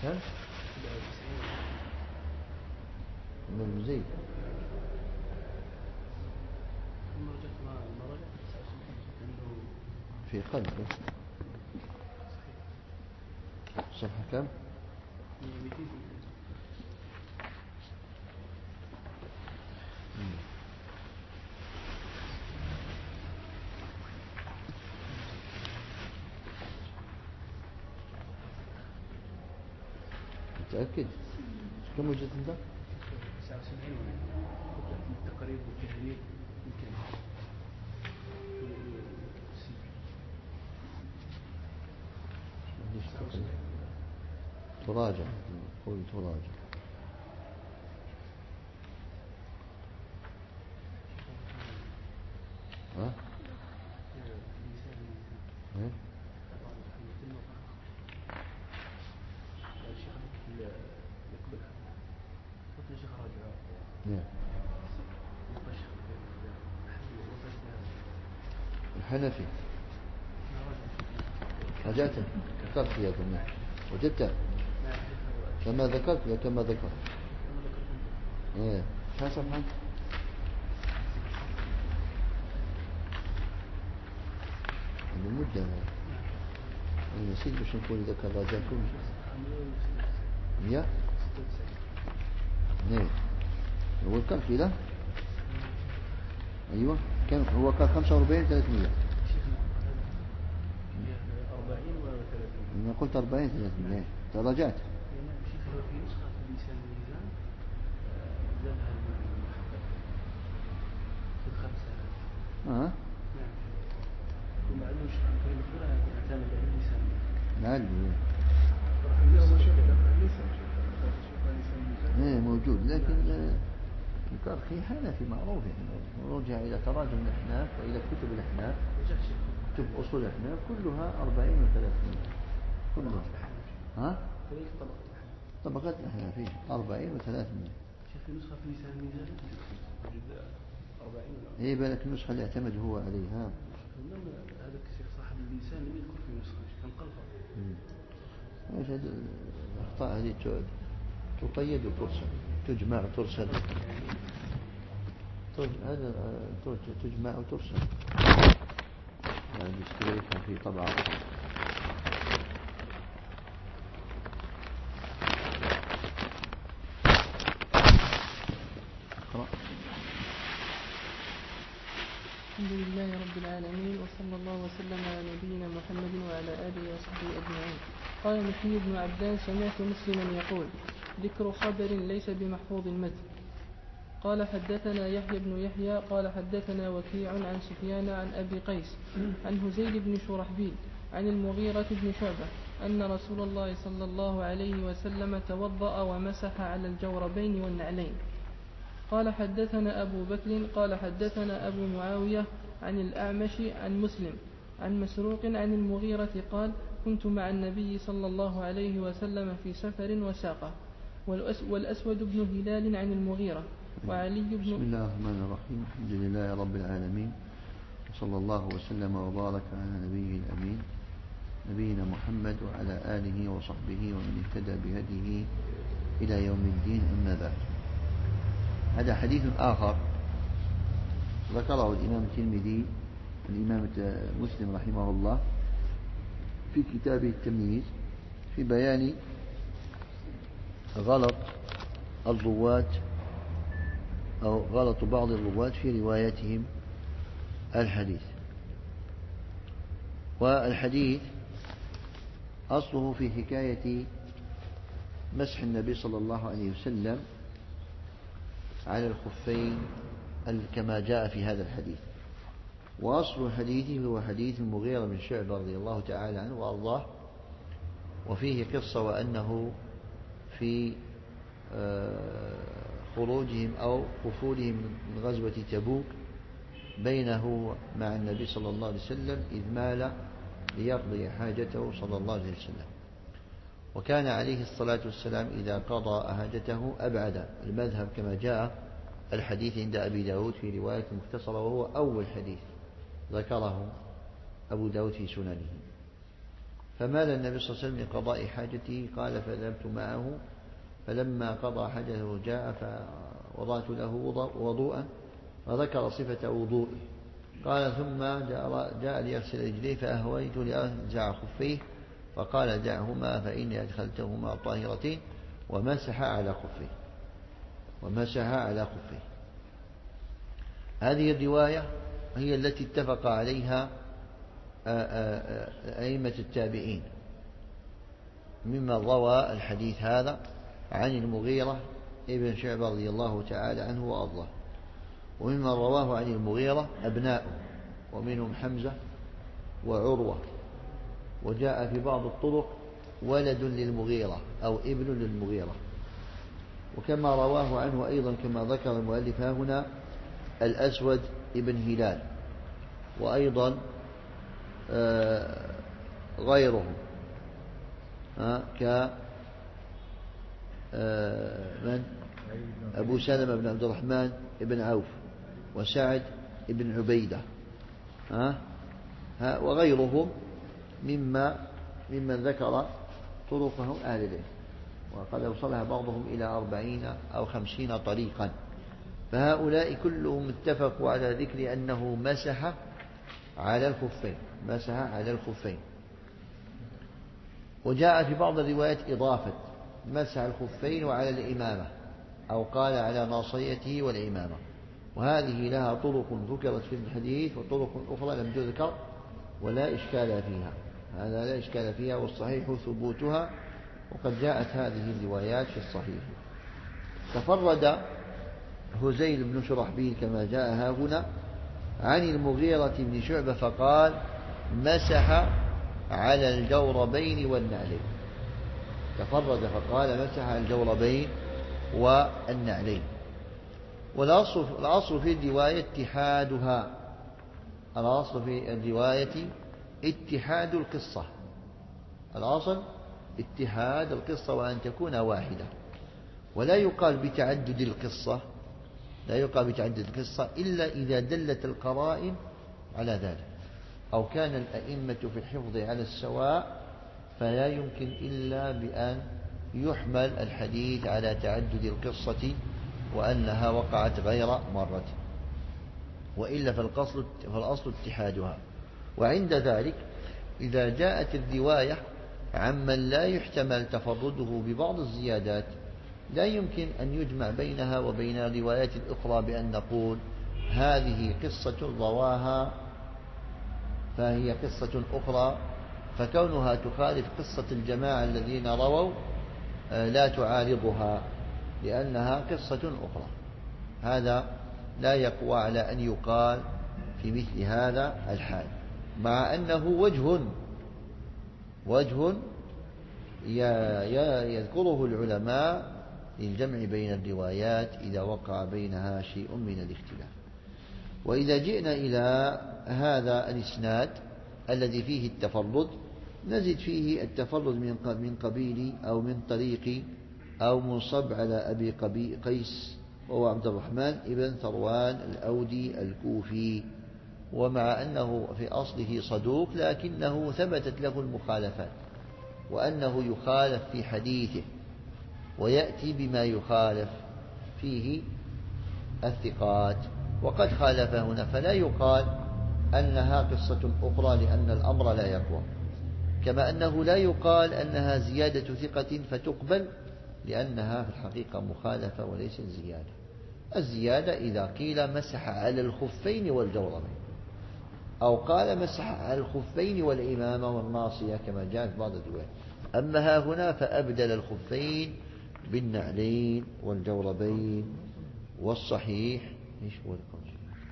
كم؟ ابن زيد في قلبه. صفحة كم؟ متأكد؟ كم وجدت انت؟ 79 التقريب والتهذيب يمكن تراجع، قول تراجع. ها؟ ايه؟ الحنفي رجعت ذكرت يا ابني وجدت كما ذكرت لا كما ذكرت. ايه كم صفحة؟ المدة أنا نسيت باش نقول إذا كان راجع كله 100. نعم هو كم كيلو؟ أيوة كان هو كان 45 300. أنا قلت 40 300 تراجعت. اه نعم ايه موجود لكن الكرخي حنفي معروف يعني رجع إلى تراجم الأحناف وإلى كتب الأحناف كتب أصول الأحناف كلها 40 و300 كلها. ها؟ طبقات الأحناف 40 و300. شيخ نسخة في لسان الميزان موجود 40 ولا؟ ايه بالك النسخة اللي اعتمد هو عليها. هذا الشيخ صاحب اللسان لم يذكر في نسخة كان قلبه. ايش هذه الأخطاء هذه تقيد وترسل تجمع وترسل. هذا تجمع وترسل يعني بيشتريها في طبعة. الحمد لله رب العالمين وصلى الله وسلم على نبينا محمد وعلى آله وصحبه أجمعين. قال محيي بن عبدان سمعت مسلما يقول ذكر خبر ليس بمحفوظ المتن. قال حدثنا يحيى بن يحيى قال حدثنا وكيع عن سفيان عن أبي قيس عن هزيل بن شرحبيل عن المغيرة بن شعبة أن رسول الله صلى الله عليه وسلم توضأ ومسح على الجوربين والنعلين. قال حدثنا أبو بكر قال حدثنا أبو معاوية عن الأعمش عن مسلم عن مسروق عن المغيرة قال كنت مع النبي صلى الله عليه وسلم في سفر وساقه والأسود بن هلال عن المغيرة وعلي بن. بسم الله الرحمن الرحيم الحمد لله رب العالمين وصلى الله وسلم وبارك على نبيه الأمين نبينا محمد وعلى آله وصحبه ومن اهتدى بهديه إلى يوم الدين. أما بعد هذا حديث آخر ذكره الإمام الترمذي الإمام مسلم رحمه الله في كتابه التمييز في بيان غلط الرواة أو غلط بعض الرواة في روايتهم الحديث. والحديث أصله في حكاية مسح النبي صلى الله عليه وسلم على الخفين كما جاء في هذا الحديث. وأصل الحديث هو حديث المغيرة بن شعبة رضي الله تعالى عنه وأرضاه وفيه قصة وأنه في خروجهم أو وفودهم من غزوة تبوك بينه مع النبي صلى الله عليه وسلم إذ مال ليقضي حاجته صلى الله عليه وسلم. وكان عليه الصلاة والسلام إذا قضى حاجته أبعد المذهب كما جاء الحديث عند أبي داود في رواية مختصرة وهو أول حديث ذكره أبو داود في سننه. فمال النبي صلى الله عليه وسلم لقضاء حاجته. قال فذهبت معه، فلما قضى حاجته جاء فوضعت له وضوءا، وذكر صفة وضوئه. قال ثم جاء ليغسل رجليه فأهويت لأنزع خفيه، فقال دعهما فإني أدخلتهما طاهرتين، ومسح على خفيه. هذه الرواية هي التي اتفق عليها أئمة التابعين، ممن روى الحديث هذا عن المغيرة ابن شعبة رضي الله تعالى عنه وأرضاه، وممن رواه عن المغيرة أبناؤه، ومنهم حمزة وعروة. وجاء في بعض الطرق ولد للمغيرة أو ابن للمغيرة. وكما رواه عنه أيضا كما ذكر المؤلف هنا الأسود ابن هلال، وأيضا غيرهم من أبو سلمة بن عبد الرحمن بن عوف، وسعد بن عبيدة، وغيرهم ممن ذكر طرقهم أهل العلم، وقد أوصلها بعضهم إلى 40 أو 50 طريقا. فهؤلاء كلهم اتفقوا على ذكر أنه مسح على الخفين. وجاء في بعض الروايات إضافة مسح الخفين وعلى الإمامة، أو قال على ناصيته والإمامة. وهذه لها طرق ذكرت في الحديث وطرق أخرى لم تذكر ولا إشكال فيها. هذا لا إشكال فيها، والصحيح ثبوتها، وقد جاءت هذه الروايات في الصحيح. تفرد هزيل بن شرحبيل كما جاء ها هنا عن المغيرة بن شعبة فقال مسح على الجوربين والنعلين. تفرد فقال مسح على الجوربين والنعلين. والأصل في الرواية اتحادها، الأصل في الرواية اتحاد القصة، الأصل اتحاد القصة وأن تكون واحدة. ولا يقال بتعدد القصة، إلا إذا دلت القرائن على ذلك، أو كان الأئمة في الحفظ على السواء، فلا يمكن إلا بأن يحمل الحديث على تعدد القصة وأنها وقعت غير مرة، وإلا فالأصل اتحادها. وعند ذلك إذا جاءت الرواية عمن لا يحتمل تفرده ببعض الزيادات، لا يمكن أن يجمع بينها وبين الروايات الأخرى بأن نقول هذه قصة رواها فهي قصة أخرى، فكونها تخالف قصة الجماعة الذين رووا لا تعارضها، لأنها قصة أخرى. هذا لا يقوى على أن يقال في مثل هذا الحال، مع أنه وجه يذكره العلماء للجمع بين الروايات إذا وقع بينها شيء من الاختلاف. وإذا جئنا إلى هذا الإسناد الذي فيه التفرد، نجد فيه التفرد من قبيل أو من طريق أو منصب على أبي قيس، وهو عبد الرحمن ابن ثروان الأودي الكوفي. ومع أنه في أصله صدوق، لكنه ثبتت له المخالفات، وأنه يخالف في حديثه، ويأتي بما يخالف فيه الثقات. وقد خالف هنا، فلا يقال أنها قصة أخرى لأن الأمر لا يقوى، كما أنه لا يقال أنها زيادة ثقة فتقبل، لأنها في الحقيقة مخالفة وليس زيادة. الزيادة إذا قيل مسح على الخفين والجوربين، أو قال مسح على الخفين والإمامة والناصية كما جاء في بعض الروايات. أما ها هنا فأبدل الخفين بالنعلين والجوربين. والصحيح ايش هو القول؟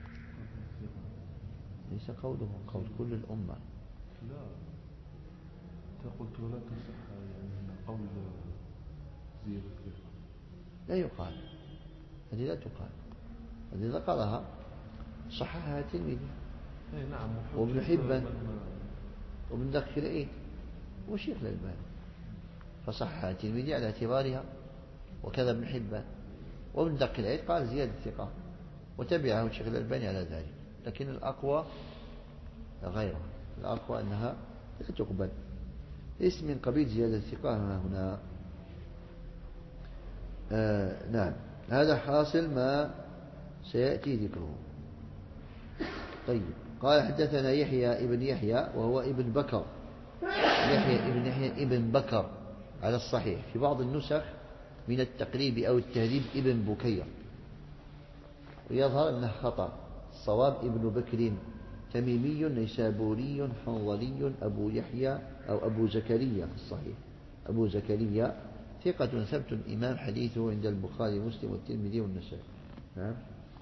ليس قوله قول كل الأمة. لا قلت ولا تصح يعني قول زيادة ثقة، لا يقال، هذه لا تقال، هذه ذكرها صححها الترمذي نعم وابن حبان وابن دخيل وشيخ الألباني، فصححها الترمذي على اعتبارها، وكذا ابن حبان. وابن دخيل قال زيادة ثقة، وتبعه الشيخ الألباني على ذلك. لكن الأقوى غيره، الأقوى أنها لا تقبل، اسم من قبيل زيادة الثقة هنا. نعم، هذا حاصل ما سيأتي ذكره. طيب، قال حدثنا يحيى ابن يحيى وهو ابن بكر، يحيى ابن يحيى ابن بكر على الصحيح، في بعض النسخ من التقريب أو التهذيب ابن بكير، ويظهر أنه خطأ. الصواب ابن بكر، تميمي نيسابوري حنظلي أبو يحيى أو أبو زكريا في الصحيح، أبو زكريا ثقة ثبت إمام، حديثه عند البخاري ومسلم والترمذي والنسائي. نعم.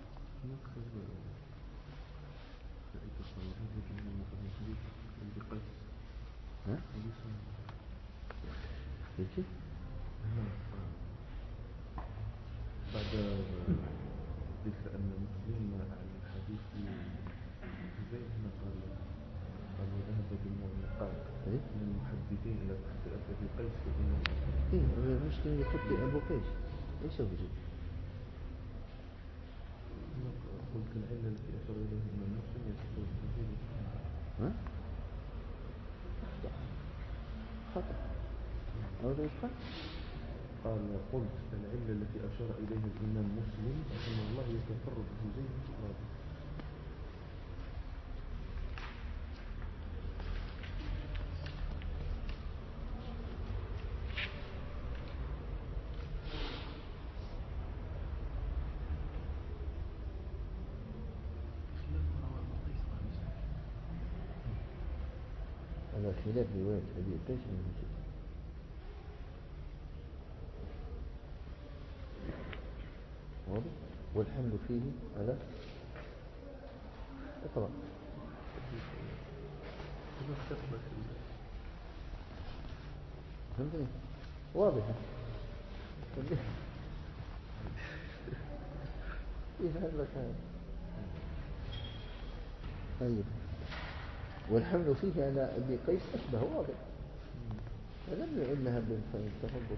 بعد ذكر أن مسلم عن الحديث زي ما قال وذهب بالمعلقات من المحدثين إلى تخطئة أبي قيس وإن مسلم يخطئ أبو قيس ليس وجد. قلت العلة التي أشار إليها ابن مسلم يتحدث ها؟ خطأ أو غير قال قلت العلة التي أشار إليها الإمام مسلم أن الله يتفرد بزيد إفراده. هذا خلاف رواية أبي قيس من مسلم. واضح؟ والحمل فيه على اقرأ. فهمتني؟ واضح. يفهم لك هذا. طيب، والحمل فيه على أبي قيس أشبه، واضح. فلم يعلها بالتفضل.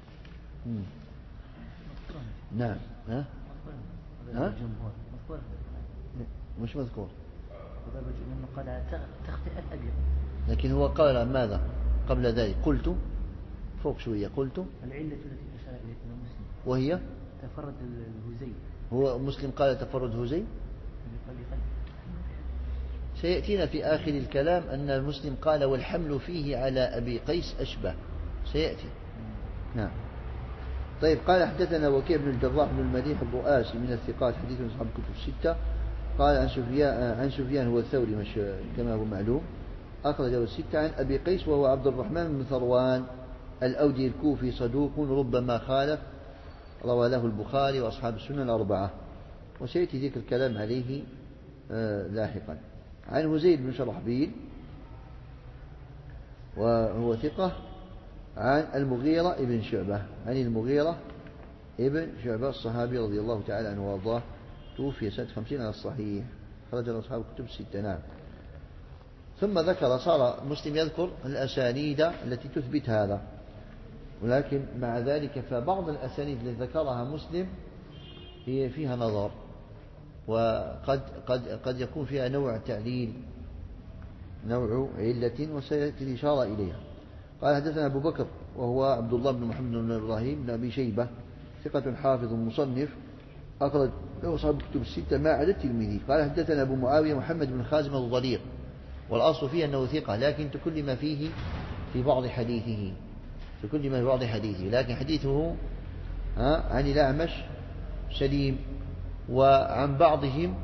نعم. ها؟ مش مذكور. قال تخطئة أبي، لكن هو قال ماذا قبل ذلك؟ قلت فوق شوية، قلت العلة التي أشار إليها مسلم وهي تفرد الهزي. هو مسلم قال تفرد هزي. سيأتينا في آخر الكلام أن المسلم قال والحمل فيه على أبي قيس أشبه، سيأتي. نعم. طيب، قال حدثنا وكيع بن الجراح بن المليح الرؤاسي من الثقات، حديث أصحاب الكتب الستة. قال عن سفيان هو الثوري مش كما هو معلوم، أخرجه الستة. عن أبي قيس وهو عبد الرحمن بن ثروان الأودي الكوفي، صدوق ربما خالف، روى له البخاري وأصحاب السنن الأربعة، وسيأتي ذكر الكلام عليه لاحقا. عن هزيل بن شرحبيل وهو ثقة. عن المغيرة ابن شعبة، عن المغيرة ابن شعبة الصحابي رضي الله تعالى عنه وارضاه، توفي سنة 50 على الصحيح، خرج أصحاب الكتب الستة. نعم. ثم ذكر، صار مسلم يذكر الأسانيد التي تثبت هذا، ولكن مع ذلك فبعض الأسانيد التي ذكرها مسلم هي فيها نظر، وقد يكون فيها نوع تعليل، نوع علة، وسيأتي الإشارة إليها. قال حدثنا أبو بكر وهو عبد الله بن محمد بن إبراهيم بن أبي شيبة، ثقة حافظ مصنف، أخرج له أصحاب الكتب الستة ما عدا الترمذي. قال حدثنا أبو معاوية محمد بن خازم الضرير، والأصل فيه أنه ثقة، لكن تكلم فيه في بعض حديثه، لكن حديثه عن الأعمش سليم، وعن بعضهم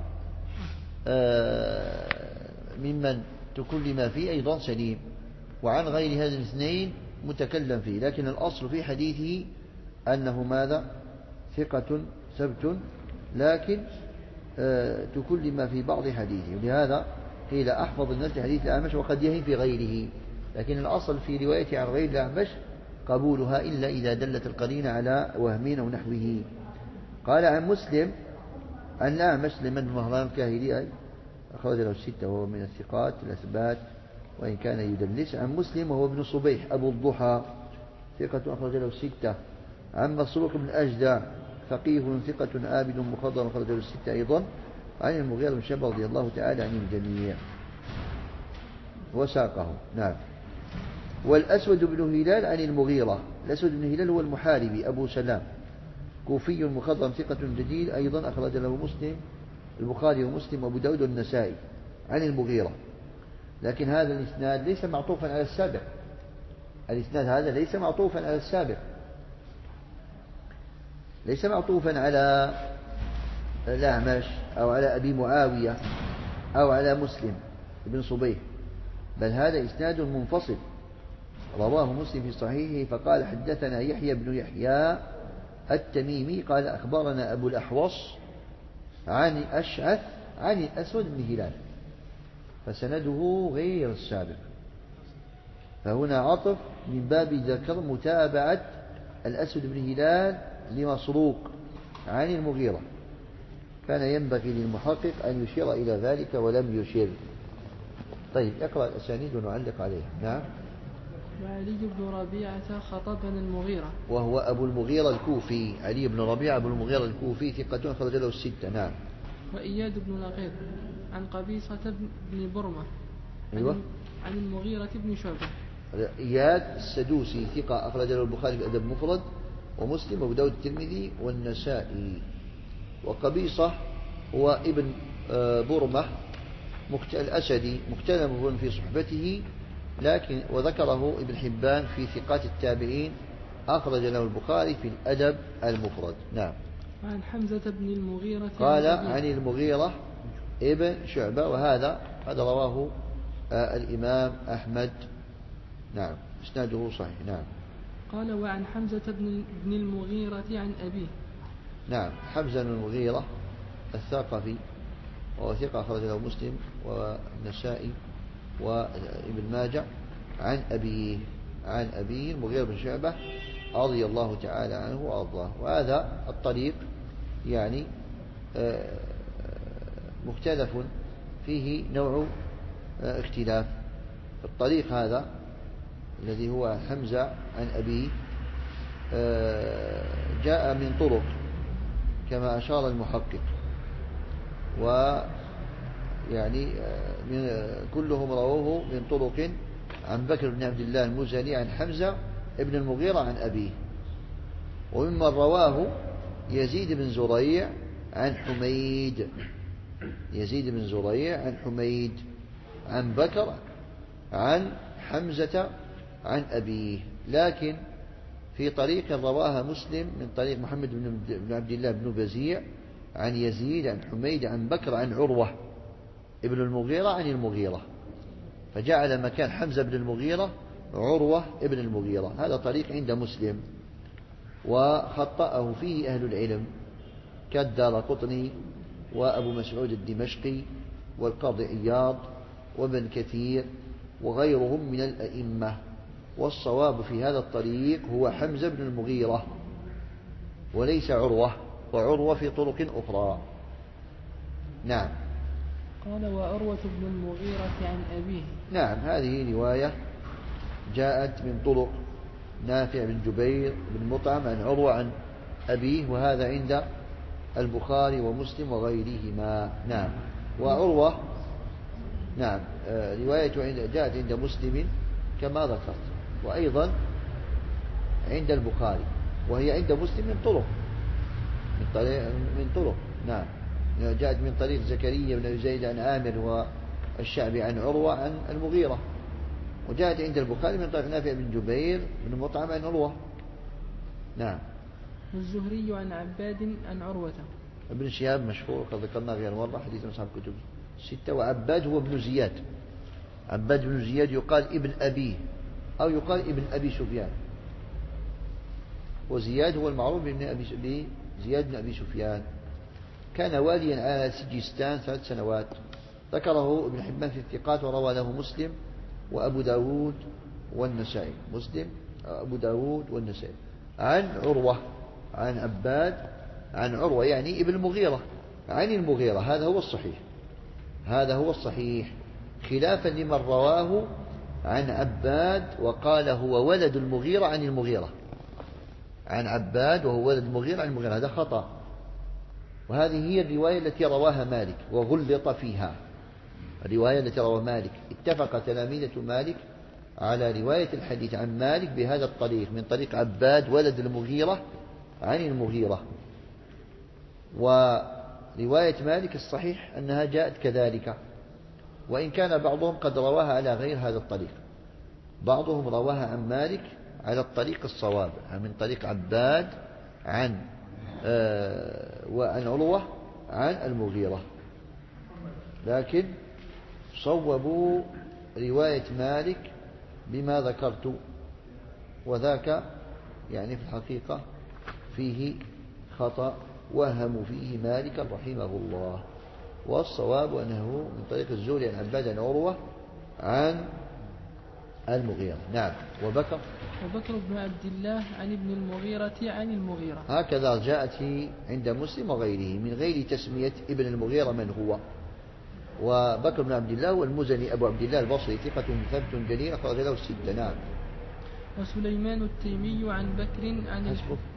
ممن تكلم فيه أيضا سليم، وعن غير هذه الاثنين متكلم فيه، لكن الأصل في حديثه أنه ماذا؟ ثقة ثبت، لكن تكلم في بعض حديثه، ولهذا قيل أحفظ الناس حديث الأعمش، وقد يهم في غيره، لكن الأصل في روايته عن غير الأعمش قبولها إلا إذا دلت القرينة على وهمين أو نحوه. قال عن مسلم عن الأعمش لمن بن مهران الكاهلي، أخرج له الستة وهو من الثقات الأثبات وإن كان يدلس. عن مسلم وهو ابن صبيح أبو الضحى، ثقة أخرج له الستة. عن مسروق بن أجدع فقيه ثقة عابد مخضر، أخرج له الستة أيضا. عن المغيرة بن شعبة رضي الله تعالى عن الجميع وساقه. نعم. والأسود بن هلال عن المغيرة. الأسود بن هلال هو المحاربي أبو سلام، كوفي مخضرم ثقة جديد، أيضا أخرج له مسلم البخاري ومسلم وأبو داود والنسائي عن المغيرة. لكن هذا الإسناد ليس معطوفا على السابق، الإسناد هذا ليس معطوفا على السابق، ليس معطوفا على الأعمش أو على أبي معاوية أو على مسلم بن صبيح، بل هذا إسناد منفصل رواه مسلم في صحيحه فقال حدثنا يحيى بن يحيى التميمي قال أخبرنا أبو الأحوص عن أشعث عن الأسود بن هلال، فسنده غير السابق. فهنا عطف من باب ذكر متابعة الأسود بن هلال لمسروق عن المغيرة، كان ينبغي للمحقق أن يشير إلى ذلك ولم يشير. طيب اقرأ الأسانيد ونعلق عليها. نعم. وعلي بن ربيعة خطبنا المغيرة، وهو أبو المغيرة الكوفي، علي بن ربيعة أبو المغيرة الكوفي ثقة أخرج له الستة. نعم. وإياد بن لقيط عن قبيصة بن برمة أيوة. عن المغيرة بن شعبة. إياد السدوسي ثقة أخرج له البخاري في الأدب المفرد ومسلم وأبو داود الترمذي والنسائي. وقبيصة هو ابن برمة الأسدي مختلف في صحبته، لكن وذكره ابن حبان في ثقات التابعين، أخرج له البخاري في الأدب المفرد. نعم. عن حمزة بن المغيرة قال عن المغيرة ابن شعبة، وهذا رواه الإمام أحمد. نعم إسناده صحيح. نعم. قال وعن حمزة بن المغيرة عن أبيه. نعم. حمزة بن المغيرة الثقفي وهو ثقة أخرج له مسلم والنسائي وابن ماجه عن أبيه المغيرة بن شعبة رضي الله تعالى عنه وأرضاه. وهذا الطريق يعني مختلف فيه نوع اختلاف. الطريق هذا الذي هو حمزة عن أبيه جاء من طرق كما أشار المحقق، ويعني كلهم رووه من طرق عن بكر بن عبد الله المزني عن حمزة ابن المغيرة عن أبيه. وممن رواه يزيد بن زريع عن حميد، يزيد بن زريع عن حميد عن بكر عن حمزة عن أبيه. لكن في طريق رواها مسلم من طريق محمد بن عبد الله بن بزيع عن يزيد عن حميد عن بكر عن عروة ابن المغيرة عن المغيرة، فجعل مكان حمزة بن المغيرة عروة ابن المغيرة. هذا طريق عند مسلم، وخطأه فيه أهل العلم كالدارقطني وأبو مسعود الدمشقي والقاضي عياض وابن كثير وغيرهم من الأئمة. والصواب في هذا الطريق هو حمزة بن المغيرة وليس عروة، وعروة في طرق أخرى. نعم. قال وعروة بن المغيرة عن أبيه. نعم. هذه رواية جاءت من طرق نافع بن جبير بن مطعم عن عروة عن أبيه، وهذا عند البخاري ومسلم وغيرهما. نعم. وعروة نعم رواية جاءت عند مسلم كما ذكرت، وأيضا عند البخاري، وهي عند مسلم من طرق. نعم. جاءت من طريق زكريا بن زيد عن عامر والشعبي عن عروة عن المغيرة، وجاءت عند البخاري من طريق نافع بن جبير بن مطعم عن عروة. نعم. والزهري عن عباد عن عروة. ابن شهاب مشهور قد ذكرنا غير مرة، حديث أصحاب كتب ستة. وعباد هو ابن زياد، عباد بن زياد يقال ابن أبيه أو يقال ابن أبي سفيان، وزياد هو المعروف بزياد بن أبي سفيان. كان واليا على سجستان 3 سنوات، ذكره ابن حبان في الثقات وروى له مسلم وأبو داود والنسائي. مسلم أبو داود والنسائي عن عروة عن عباد عن عروة يعني ابن المغيرة عن المغيرة. هذا هو الصحيح خلافا لمن رواه عن عباد وقال هو ولد المغيرة عن المغيرة، عن عباد وهو ولد المغيرة عن المغيرة، هذا خطأ. وهذه هي الرواية التي رواها مالك وغلط فيها، الرواية التي رواها مالك. اتفق تلاميذة مالك على رواية الحديث عن مالك بهذا الطريق من طريق عباد ولد المغيرة عن المغيرة. ورواية مالك الصحيح أنها جاءت كذلك، وإن كان بعضهم قد رواها على غير هذا الطريق. بعضهم رواها عن مالك على الطريق الصواب من طريق عباد عن وعن عروة عن المغيرة، لكن صوبوا رواية مالك بما ذكرت، وذاك يعني في الحقيقة فيه خطأ، وهم فيه مالك رحمه الله. والصواب أنه من طريق الزهري عن عباد عن عروة عن المغيرة. نعم. وبكر بن عبد الله عن ابن المغيرة عن المغيرة. هكذا جاءت عند مسلم وغيره من غير تسمية ابن المغيرة من هو. وبكر بن عبد الله والمزني أبو عبد الله البصري ثقة ثبت جليل أخرج له الستة. نعم. وسليمان التيمي عن بكر عن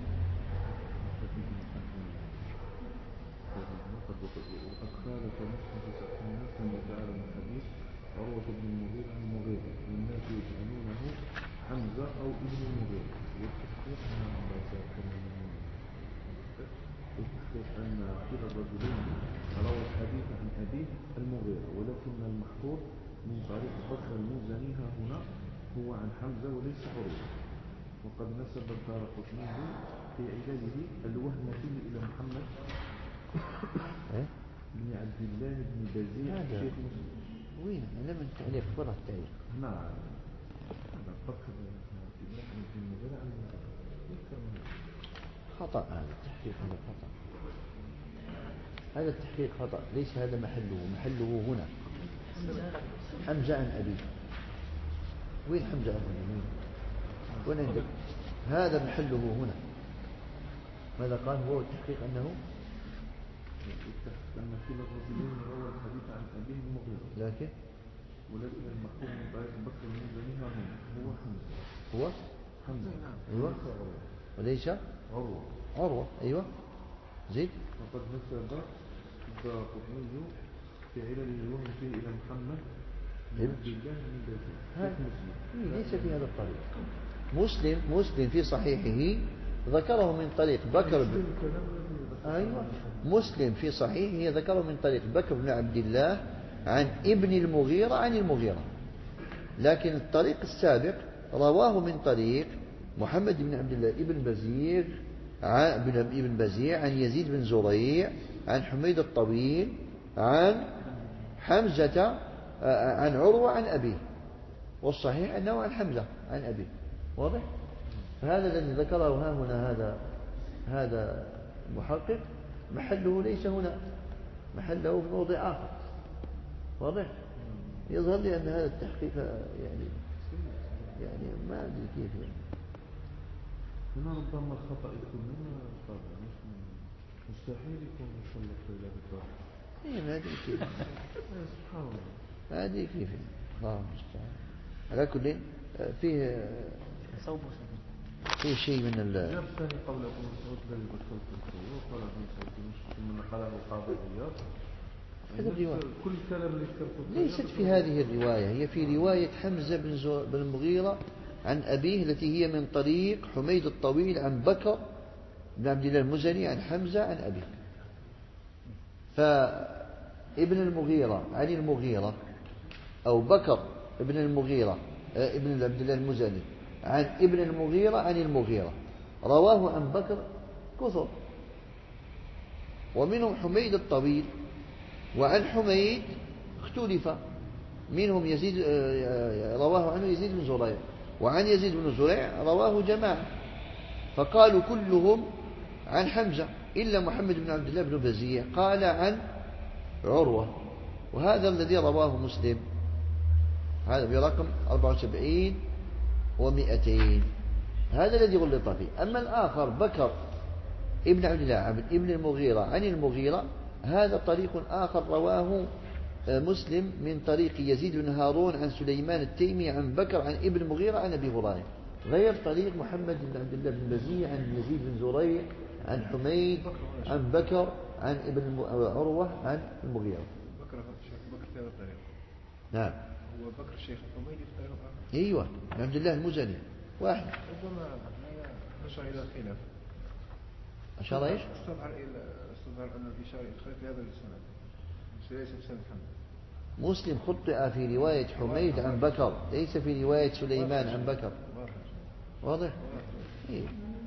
خالف مسلم في الناس لما جعل من حديث عروة بن المغيرة عن المغيرة والناس يجعلونه حمزة أو ابن المغيرة، والتحقيق أن كلا الرجلين روى الحديث عن أبيه المغيرة، ولكن المحفوظ من طريق بكر المزني هنا هو عن حمزة وليس عروة. وقد نسب الدارقطني في علله الوهم فيه إلى محمد بن عبد الله بن بزيع شيخ مسلم. وين أنا من تعليق برا التاريخ. نعم. بكر بن المغيرة عن خطأ. هذا التحقيق هذا خطأ. هذا التحقيق خطأ، ليس هذا محله هنا. حمزة عن أبي. وين حمزة عن أبي؟ وين عندك؟ هذا محله هنا. ماذا قال هو التحقيق أنه أن كلا الرجلين روى الحديث عن أبيه المغيرة، ولكن المحكوم من طريق بكر المزني هو حمزة. هو حمزة. أيوة. وليس عروة. أيوة. زيد. وقد نسب الدارقطني في علله الوهم فيه إلى محمد بن عبد الله بن بزيع شيخ مسلم. ليس في هذا الطريق. مسلم في صحيحه ذكره من طريق بكر بن أيوة. مسلم في صحيحه ذكره من طريق بكر بن عبد الله عن ابن المغيرة عن المغيرة، لكن الطريق السابق رواه من طريق محمد بن عبد الله ابن بزيع عن يزيد بن زريع عن حميد الطويل عن حمزة عن عروة عن أبيه، والصحيح أنه عن حمزة عن أبيه. واضح؟ فهذا الذي ذكره ها هنا هذا المحقق محله ليس هنا، محله في موضع آخر. واضح؟ يظهر لي أن هذا التحقيق يعني ما أدري كيف يعني. هنا ربما الخطأ يكون هنا طبعا مستحيل يكون مسلط إلى بالطبع. ما أدري كيف. سبحان الله. ما أدري كيف. الله المستعان. على كل فيه شيء من جاب ثاني قول ابن مسعود الذي ذكرت الخير وقال ابن مسعود من قاله القاضي عياض. هذا الرواية كل كلام اللي ذكرته ليست في هذه الرواية، هي في رواية حمزة بن المغيرة عن أبيه التي هي من طريق حميد الطويل عن بكر بن عبد الله المزني عن حمزة عن أبيه. فابن المغيرة عن المغيرة أو بكر ابن المغيرة ابن عبد الله المزني عن ابن المغيرة عن المغيرة، رواه عن بكر كثر، ومنهم حميد الطويل، وعن حميد اختلف، منهم يزيد رواه عنه يزيد بن زريع، وعن يزيد بن زريع رواه جماعة، فقالوا كلهم عن حمزة إلا محمد بن عبد الله بن بزيع قال عن عروة. وهذا الذي رواه مسلم، هذا برقم 74 و200، هذا الذي غلط فيه. أما الآخر بكر ابن عبد الله ابن المغيرة عن المغيرة، هذا طريق آخر رواه مسلم من طريق يزيد بن هارون عن سليمان التيمي عن بكر عن ابن المغيرة عن أبي هريرة، غير طريق محمد بن عبد الله بن بزيع عن يزيد بن زريع عن حميد عن بكر عن ابن عروة عن المغيرة. بكر في هذا الطريق. نعم. وبكر الشيخ الحميدي في طريق آخر. أيوة عبد الله المزني واحد. ربما نشر إلى الخلاف. أشار إيش؟ استظهر أن الإشارة إلى الخلاف في هذا السند ليس في سند حمد. مسلم خطئ في رواية حميد عن بكر، ليس في رواية سليمان عن بكر. واضح؟ إيه.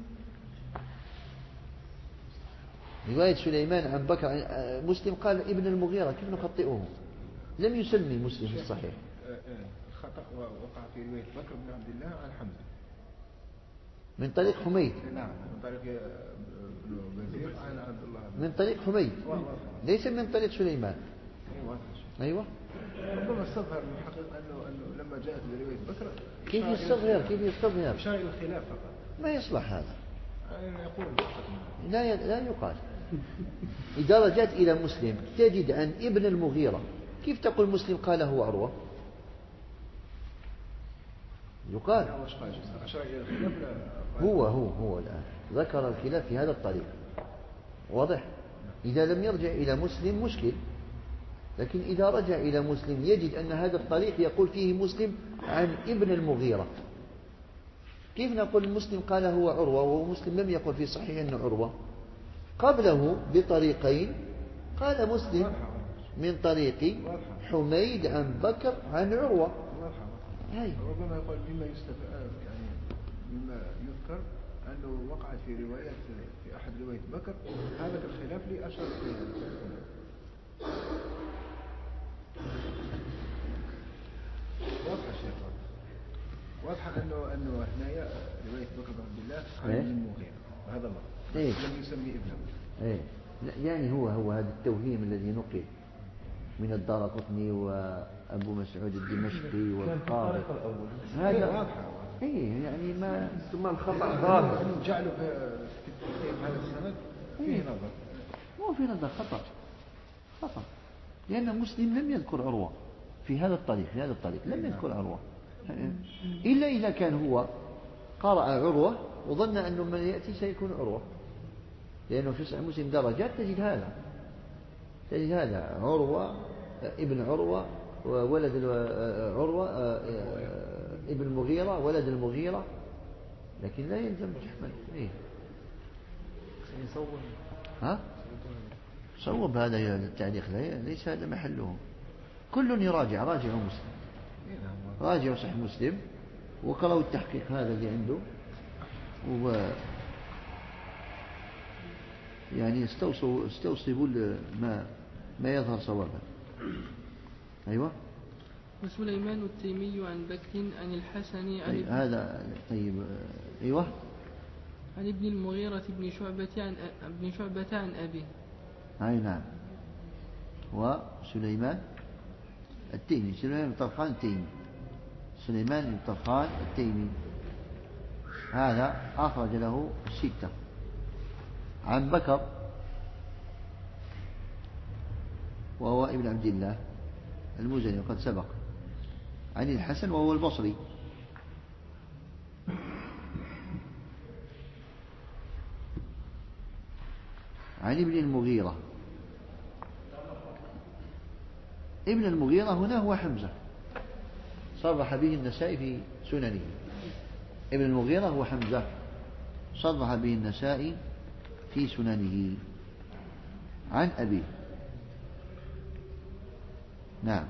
رواية سليمان عن بكر مسلم قال ابن المغيرة، كيف نخطئه؟ لم يسمي مسلم في الصحيح. خطأ وقع في رواية بكر بن عبد الله عن حمزة من طريق حميد. نعم من طريق وزير عن عبد الله من طريق حميد ليس من طريق سليمان. أيوة. ربما استظهر المحقق أنه لما جاءت برواية بكر كيف يستظهر؟ إشارة إلى الخلاف فقط. ما يصلح هذا. يقول لا يقال. إذا رجعت إلى مسلم تجد عن ابن المغيرة، كيف تقول مسلم قال هو عروة؟ يقال هو الآن ذكر الخلاف في هذا الطريق. واضح؟ إذا لم يرجع إلى مسلم مشكل، لكن إذا رجع إلى مسلم يجد أن هذا الطريق يقول فيه مسلم عن ابن المغيرة. كيف نقول مسلم قال هو عروة ومسلم لم يقل في صحيح أنه عروة؟ قبله بطريقين قال مسلم من طريق حميد عن بكر عن عروة. ربما يقول مما يستفاد يعني مما يذكر أنه وقعت في رواية في أحد رواية بكر هذا الخلاف لي أشار إليه. واضح أنه هنا رواية بكر بن عبد الله عن المغيرة وهذا الله لم يسمي ابنه. يعني هو هذا التوهيم الذي نقل من الدارقطني وأبو مسعود الدمشقي والقاضي هذا واضح. يعني ما ثم الخطأ ظاهر جعله في هذا السند فيه نظر. مو في نظر، خطأ لأن مسلم لم يذكر عروة في هذا الطريق لم يذكر عروة إلا إذا كان هو قرأ عروة وظن أنه من يأتي سيكون عروة، لأنه في صحيح مسلم درجات تجد هذا عروة ابن عروة وولد عروة ابن المغيرة ولد المغيرة، لكن لا يلزم تحمل. صوب هذا التعليق ليس هذا محله. كل يراجع مسلم، راجعوا صحيح مسلم وقرأوا التحقيق هذا اللي عنده يعني استوصبوا ما يظهر صوابا. أيوة. وسليمان التيمي عن بكر عن الحسن عن هذا طيب. أيوة. عن ابن المغيرة بن شعبة عن أبيه. أي نعم. وسليمان التيمي سليمان بن طرخان التيمي هذا أخرج له الستة. عن بكر وهو ابن عبد الله المزني وقد سبق. عن الحسن وهو البصري. عن ابن المغيرة. ابن المغيرة هنا هو حمزة، صرح به النسائي في سننه. ابن المغيرة هو حمزة، صرح به النسائي في سننه. عن أبيه. نعم.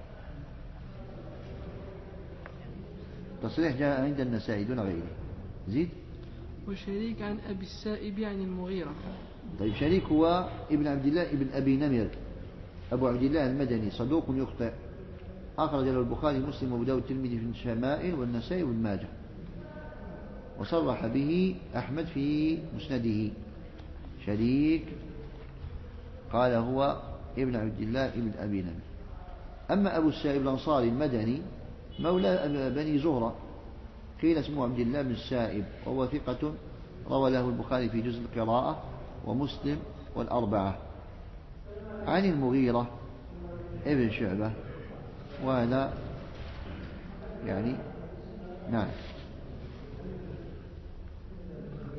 تصريح جاء عند النسائي دون غيره. زيد. وشريك عن أبي السائب عن المغيرة. طيب شريك هو ابن عبد الله ابن أبي نمر أبو عبد الله المدني، صدوق يخطئ، أخرج له البخاري مسلم وأبو داود الترمذي في الشمائل والنسائي وابن ماجه، وصرح به أحمد في مسنده. شريك قال هو ابن عبد الله ابن أبي نمر. أما أبو السائب الأنصاري المدني مولى بني زهرة، قيل اسمه عبد الله بن السائب، وهو ثقة، روى له البخاري في جزء القراءة ومسلم والأربعة. عن المغيرة ابن شعبة، وهذا يعني نعم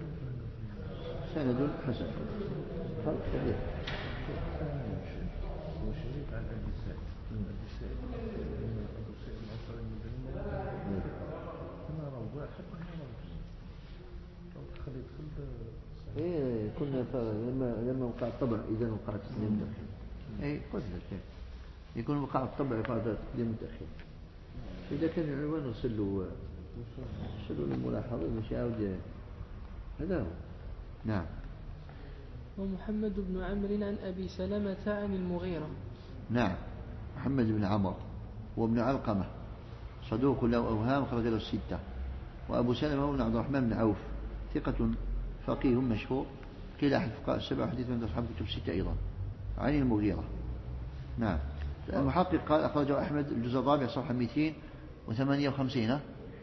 سند حسن. فرق كبير. وشريك عن أبي سعيد. أبي سعيد أبو سعيد الأنصاري المدني أنا راه واحد أنا راه خليت كل إيه كنا لما وقع الطبع إذا وقع تسليم متأخر. إيه قلت لك يكون وقع الطبع وقع تسليم متأخر. إذا كان العنوان وصلوا للملاحظة مش عاود هذا هو. نعم. ومحمد بن عمرو عن أبي سلمة عن المغيرة. نعم محمد بن عمرو وابن علقمة صدوق له أوهام خرج له الستة. وأبو سلمة بن عبد الرحمن بن عوف ثقة فقيه مشهور قيل أحد الفقهاء السبع حديث من أصحاب كتب الستة أيضا عن المغيرة. نعم. المحقق قال أخرجه أحمد الجزء الرابع صفحة 258.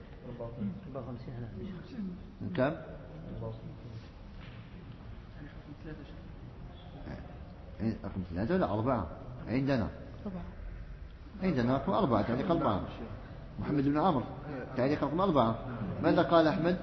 54 كم؟ رقم 3 ولا 4 عندنا؟ 4 عندنا رقم 4 تعليق 4 محمد بن عمرو تعليق رقم 4. ماذا قال أحمد؟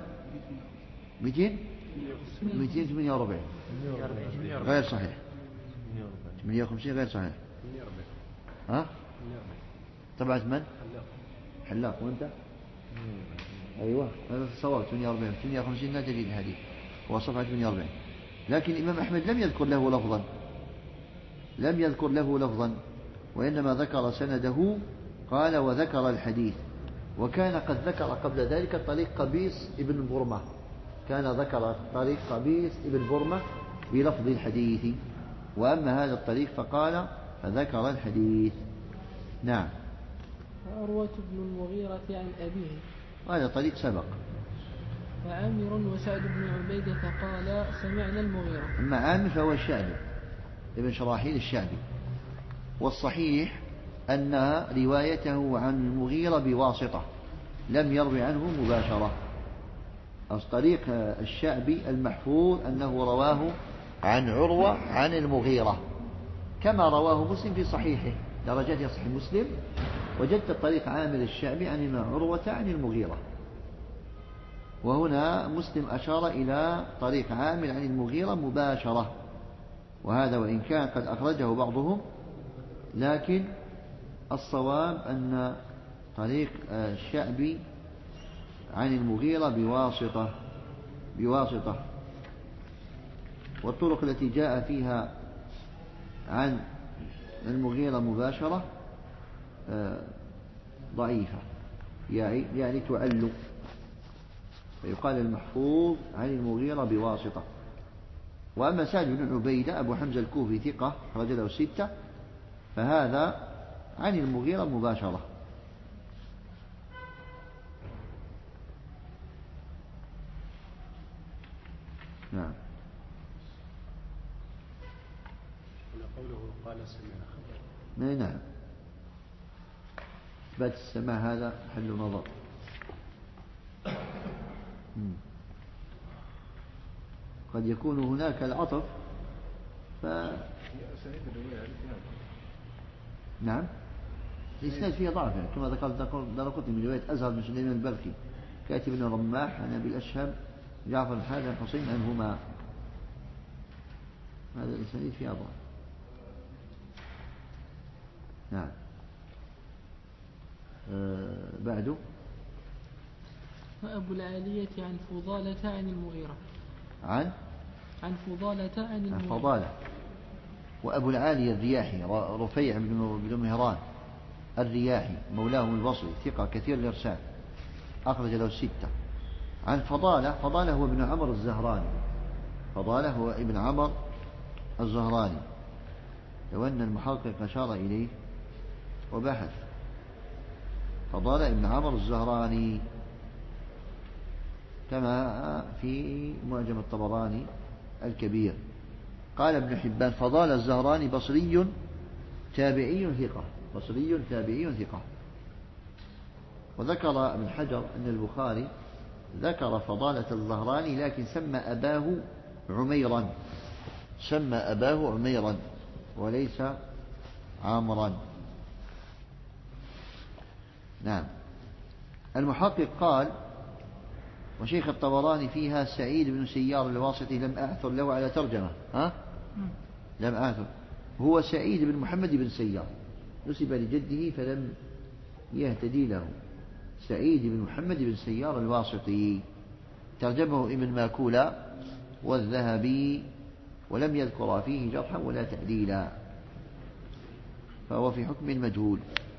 248 غير صحيح. 58 غير صحيح. ها؟ طبعة من؟ حلاق. وانت؟ أيوة هذا الصواب 48 58 لا تجد الحديث هو صفحة 48. لكن الإمام أحمد لم يذكر له لفظا وإنما ذكر سنده. قال وذكر الحديث. وكان قد ذكر قبل ذلك طريق قبيس ابن برمة. كان ذكر طريق قبيس ابن برمة بلفظ الحديث. وأما هذا الطريق فذكر الحديث. نعم. وعروة بن المغيرة عن أبيه. هذا طريق سبق. وعامر وسعد بن عبيدة قال سمعنا المغيرة. أما عامر فهو الشعبي ابن شراحيل الشعبي. والصحيح أن روايته عن المغيرة بواسطة لم يروي عنه مباشرة. طريق الشعبي المحفوظ أنه رواه عن عروة عن المغيرة كما رواه مسلم في صحيحه درجات صحيح مسلم. وجدت طريق عامر الشعبي عن عروة عن المغيرة. وهنا مسلم أشار إلى طريق عامر عن المغيرة مباشرة. وهذا وإن كان قد أخرجه بعضهم لكن الصواب أن طريق الشعبي عن المغيرة بواسطة. والطرق التي جاء فيها عن المغيرة مباشرة ضعيفة يعني تعل. فيقال المحفوظ عن المغيرة بواسطة. وأما سعد بن عبيدة أبو حمزة الكوفي ثقة خرج له 6 فهذا عن المغيرة مباشرة. نعم. قوله قال سمعنا خبر. نعم. إثبات السماع هذا حل نظر. قد يكون هناك العطف نعم الإسناد فيه ضعف كما ذكرت درقطني من رواية أزهر بن سليمان البلخي كاتب بن رماح عن أبي الأشهب جعفر بن حازم الحصين عنهما. هذا الإسناد فيه ضعف. نعم. بعده وأبو العالية عن فضالة عن المغيرة. عن فضالة عن المغيرة. فضالة. وأبو العالية الرياحي رفيع بن مهران الرياحي مولاهم البصري ثقة كثير الإرسال أخرج له 6. عن فضالة هو ابن عمر الزهراني. فضالة هو ابن عمر الزهراني لو أن المحقق أشار إليه وبحث. فضالة ابن عمر الزهراني كما في معجم الطبراني الكبير. قال ابن حبان فضالة الزهراني بصري تابعي ثقة. وذكر ابن حجر أن البخاري ذكر فضالة الزهراني لكن سمى أباه عميرا وليس عامرا. نعم. المحقق قال وشيخ الطبراني فيها سعيد بن سيار الواسطي لم أعثر له على ترجمة. لم أعثر هو سعيد بن محمد بن سيار، نسب لجده فلم يهتدي له. سعيد بن محمد بن سيار الواسطي، ترجمه ابن ماكولة والذهبي ولم يذكر فيه جرحا ولا تعديلا، فهو في حكم المجهول.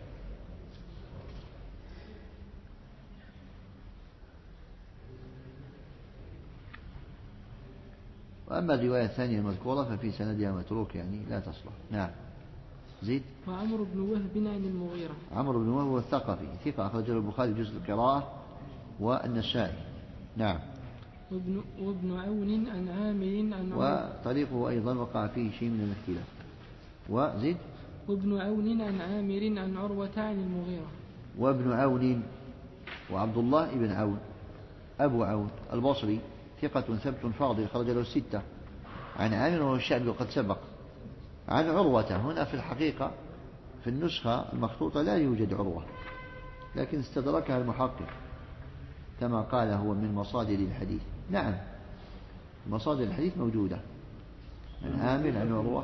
وأما الرواية الثانية المذكورة ففي سندها متروك، يعني لا تصلح. نعم. زيد. وعمرو بن وهب عن المغيرة. عمرو بن وهب الثقفي ثقة، أخرجه البخاري جزء القراءة والنسائي. نعم. وابن عون عن عامر عن وطريقه أيضا وقع فيه شيء من الاختلاف. وزيد. وابن عون عن عامر عن عروة عن المغيرة. وابن عون وعبد الله بن عون أبو عون البصري ثقة ثبت فاضل، خرج له الستة. عن عامر وهو الشعبي وقد سبق. عن عروة، هنا في الحقيقة في النسخة المخطوطة لا يوجد عروة، لكن استدركها المحقق كما قال هو من مصادر الحديث. نعم، مصادر الحديث موجودة. عن عامر عن عروة.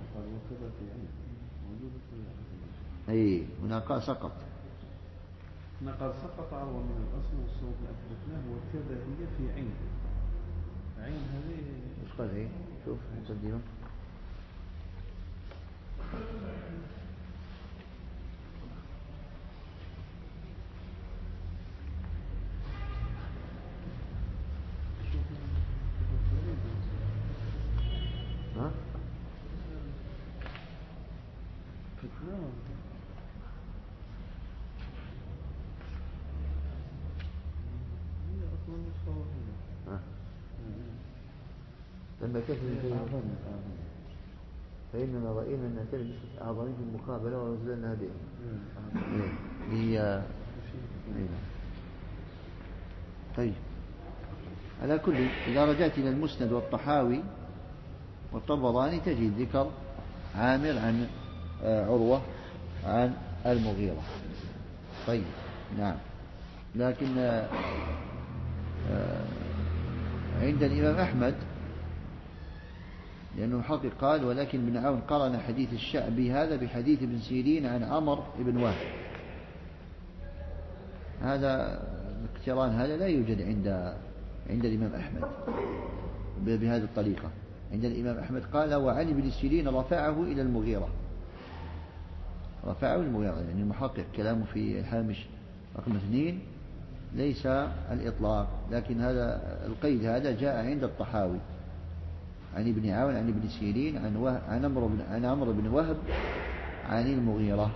أي هنا قال سقط. قال سقط عروة من الأصل والصوت أثبتناه وكذا هي في عين. عين هذه إيش قال عين؟ شوف نقدمه. ها؟ لما كيف فإننا رأينا أن نعتبر نسبة أعظمين في المقابلة ونزلنا بهم. هي طيب. على كل، إذا رجعت إلى المسند والطحاوي والطبراني تجد ذكر عامر عن عروة عن المغيرة. طيب. نعم. لكن عند الإمام أحمد، لأنه محقق قال ولكن ابن عون قرن حديث الشعبي هذا بحديث ابن سيرين عن عمرو بن وهب. هذا الاقتران هذا لا يوجد عند الإمام أحمد بهذه الطريقة. عند الإمام أحمد قال وعن ابن سيرين رفعه إلى المغيرة، رفعه المغيرة، يعني المحقق كلامه في الهامش رقم 2 ليس الإطلاق، لكن هذا القيد هذا جاء عند الطحاوي عن ابن عون عن ابن سيرين عن عمرو بن وهب عن المغيرة.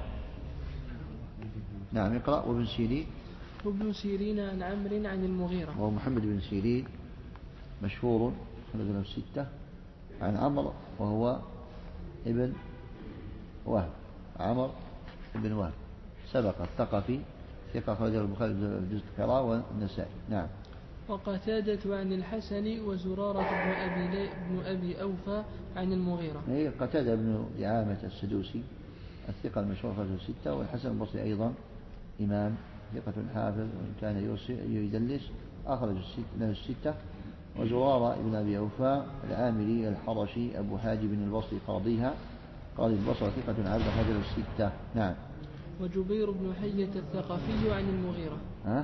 نعم اقرأ. وابن سيرين. وابن سيرين عن عمرو عن المغيرة، وهو محمد بن سيرين مشهور خرج الستة. عن عمرو وهو ابن وهب، عمرو بن وهب سبق الثقفي ثقة، خرجه البخاري جزء القراءة والنسائي. نعم. وقتادة عن الحسن وزرارة بن أبي أوفى عن المغيرة. قتادة بن دعامة السدوسي الثقة المشهور خرجه الستة. والحسن البصري أيضا إمام ثقة حافظ وإن كان يدلس أخرج الستة. وزرارة بن أبي أوفى العامري الحرشي أبو حاجب البصري قاضي البصرة ثقة عبد خرجه الستة. نعم. وجبير بن حية الثقفي عن المغيرة. ها؟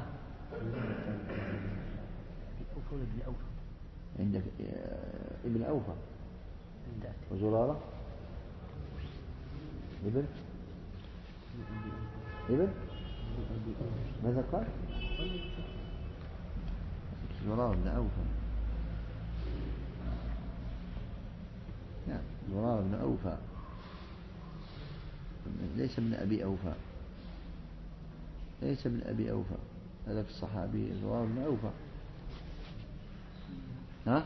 ابن أوفى. عندك ابن أوفى. وزرارة ابن ماذا قال؟ زرارة بن أوفى. نعم زرارة بن أوفى ليس من أبي أوفى، ليس من أبي أوفى، هذاك الصحابي زرارة بن أوفى. ها؟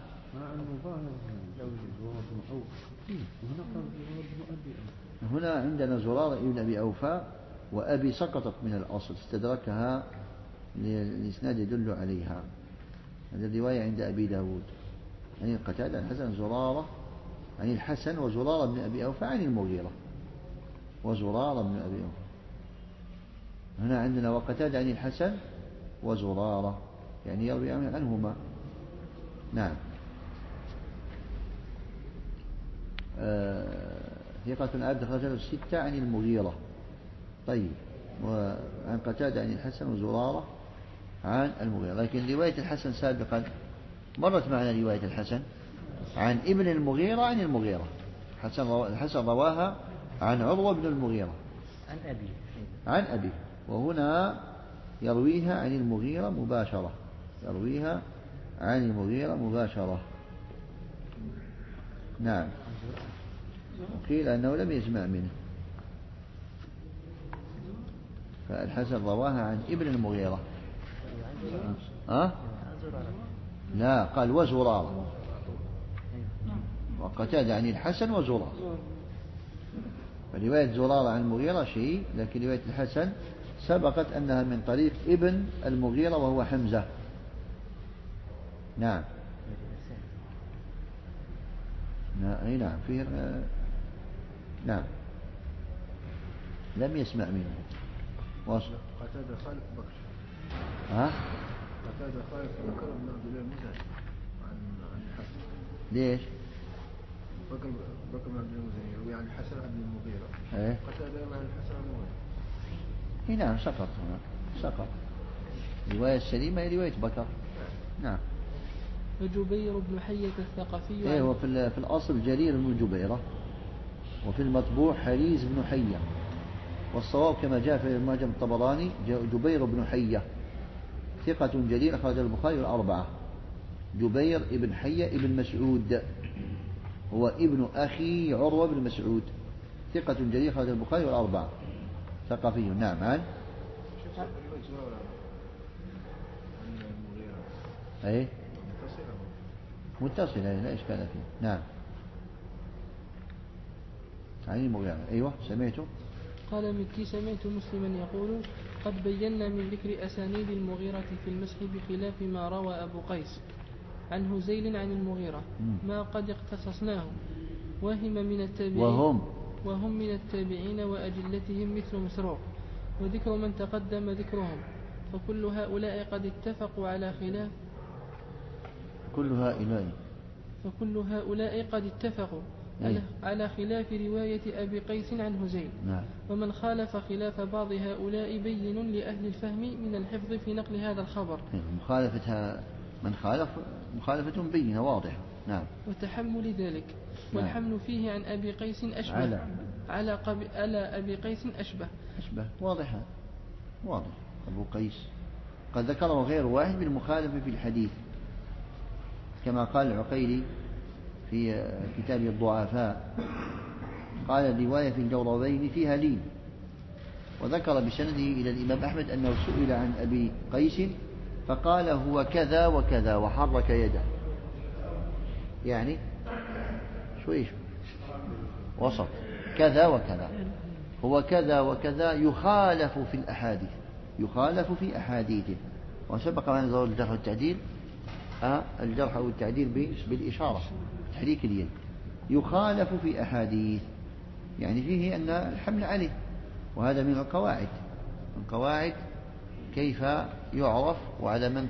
هنا عندنا زرارة ابن أبي أوفى وأبي سقطت من الأصل، استدركها الإسناد يدل عليها. هذه الرواية عند أبي داود يعني قتادة عن الحسن زرارة عن الحسن وزرارة بن أبي أوفى عن المغيرة وزرارة بن أبي أوفى. هنا عندنا وقتادة عن الحسن وزرارة يعني يروي عنهما. نعم. ثقة عبد أخرجه 6 عن المغيرة. طيب، وعن قتادة عن الحسن وزرارة عن المغيرة. لكن رواية الحسن سابقا مرت معنا رواية الحسن عن ابن المغيرة عن المغيرة. الحسن رواها عن عروة بن المغيرة عن أبيه، وهنا يرويها عن المغيرة مباشرة، يرويها عن المغيرة مباشرة. نعم. وقيل أنه لم يسمع منه، فالحسن رواها عن ابن المغيرة. لا، قال وزرارة، وقتادة عن الحسن وزرارة. فرواية زرارة عن المغيرة شيء، لكن رواية الحسن سبقت أنها من طريق ابن المغيرة وهو حمزة. نعم. أي نعم، فيه نعم لم يسمع منه. واصل. قتادة خالف بكر. قتادة خالف بكر بن عبد الله المزني عن الحسن. ليش؟ بكر بن عبد الله المزني يروي عن الحسن عن المغيرة. قتادة يروي عن الحسن عن المغيرة. نعم، سقط هنا، سقط. رواية السليمة هي رواية بكر. نعم. وجبير بن حية الثقفي. وفي الأصل جرير بن جبيرة، وفي المطبوع حريز بن حية، والصواب كما جاء في المعجم الطبراني جبير بن حية ثقة جليل أخرجه البخاري والأربعة. جبير ابن حية ابن مسعود، هو ابن أخي عروة بن مسعود، ثقة جليل أخرجه البخاري والأربعة، ثقفي. نعم. عن أي متصلة لا إشكال فيه. نعم. عن المغيرة. أيوة سمعته. قال مكي: سمعت مسلما يقول: قد بينا من ذكر أسانيد المغيرة في المسح بخلاف ما روى أبو قيس عن هزيل عن المغيرة ما قد اقتصصناه، وهم من التابعين وأجلتهم مثل مسروق، وذكر من تقدم ذكرهم، فكل هؤلاء قد اتفقوا على خلاف فكل هؤلاء قد اتفقوا على خلاف رواية أبي قيس عن هزيل. نعم. ومن خالف خلاف بعض هؤلاء بين لأهل الفهم من الحفظ في نقل هذا الخبر. مخالفتها من خالف مخالفة بينة واضحة. نعم. وتحمل ذلك. والحمل فيه عن أبي قيس أشبه على أبي قيس أشبه. واضح. أبو قيس قد ذكره غير واحد بالمخالفة في الحديث، كما قال العقيلي في كتاب الضعفاء، قال الرواية في الجوربين فيها لين، وذكر بسنده إلى الإمام أحمد أنه سئل عن أبي قيس فقال هو كذا وكذا وحرك يده، يعني شوي وسط، كذا وكذا، هو كذا وكذا، يخالف في أحاديثه. وسبق معنا ظهور الجرح والتعديل، الجرح أو التعديل بالإشارة، تحريك اليد، يخالف في أحاديث، يعني فيه أن الحمل عليه. وهذا من القواعد كيف يعرف وعلى من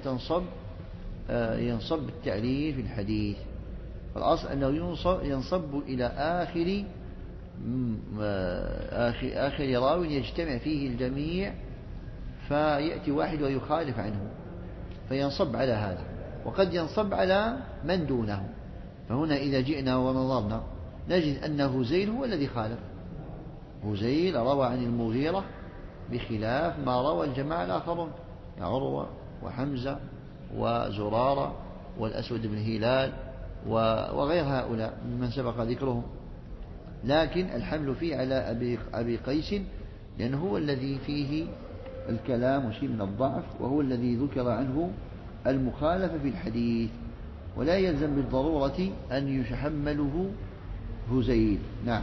ينصب التعريف في الحديث. فالأصل أنه ينصب إلى آخر راو يجتمع فيه الجميع، فيأتي واحد ويخالف عنه فينصب على هذا، وقد ينصب على من دونه. فهنا إذا جئنا ونظرنا نجد أن هزيل هو الذي خالف. هزيل روى عن المغيرة بخلاف ما روى الجماعة الآخرون، عروة وحمزة وزرارة والأسود بن هلال وغير هؤلاء من سبق ذكرهم. لكن الحمل فيه على أبي قيس، لأنه هو الذي فيه الكلام وشيء من الضعف، وهو الذي ذكر عنه المخالفة في الحديث، ولا يلزم بالضرورة أن يتحمله هزيل. نعم.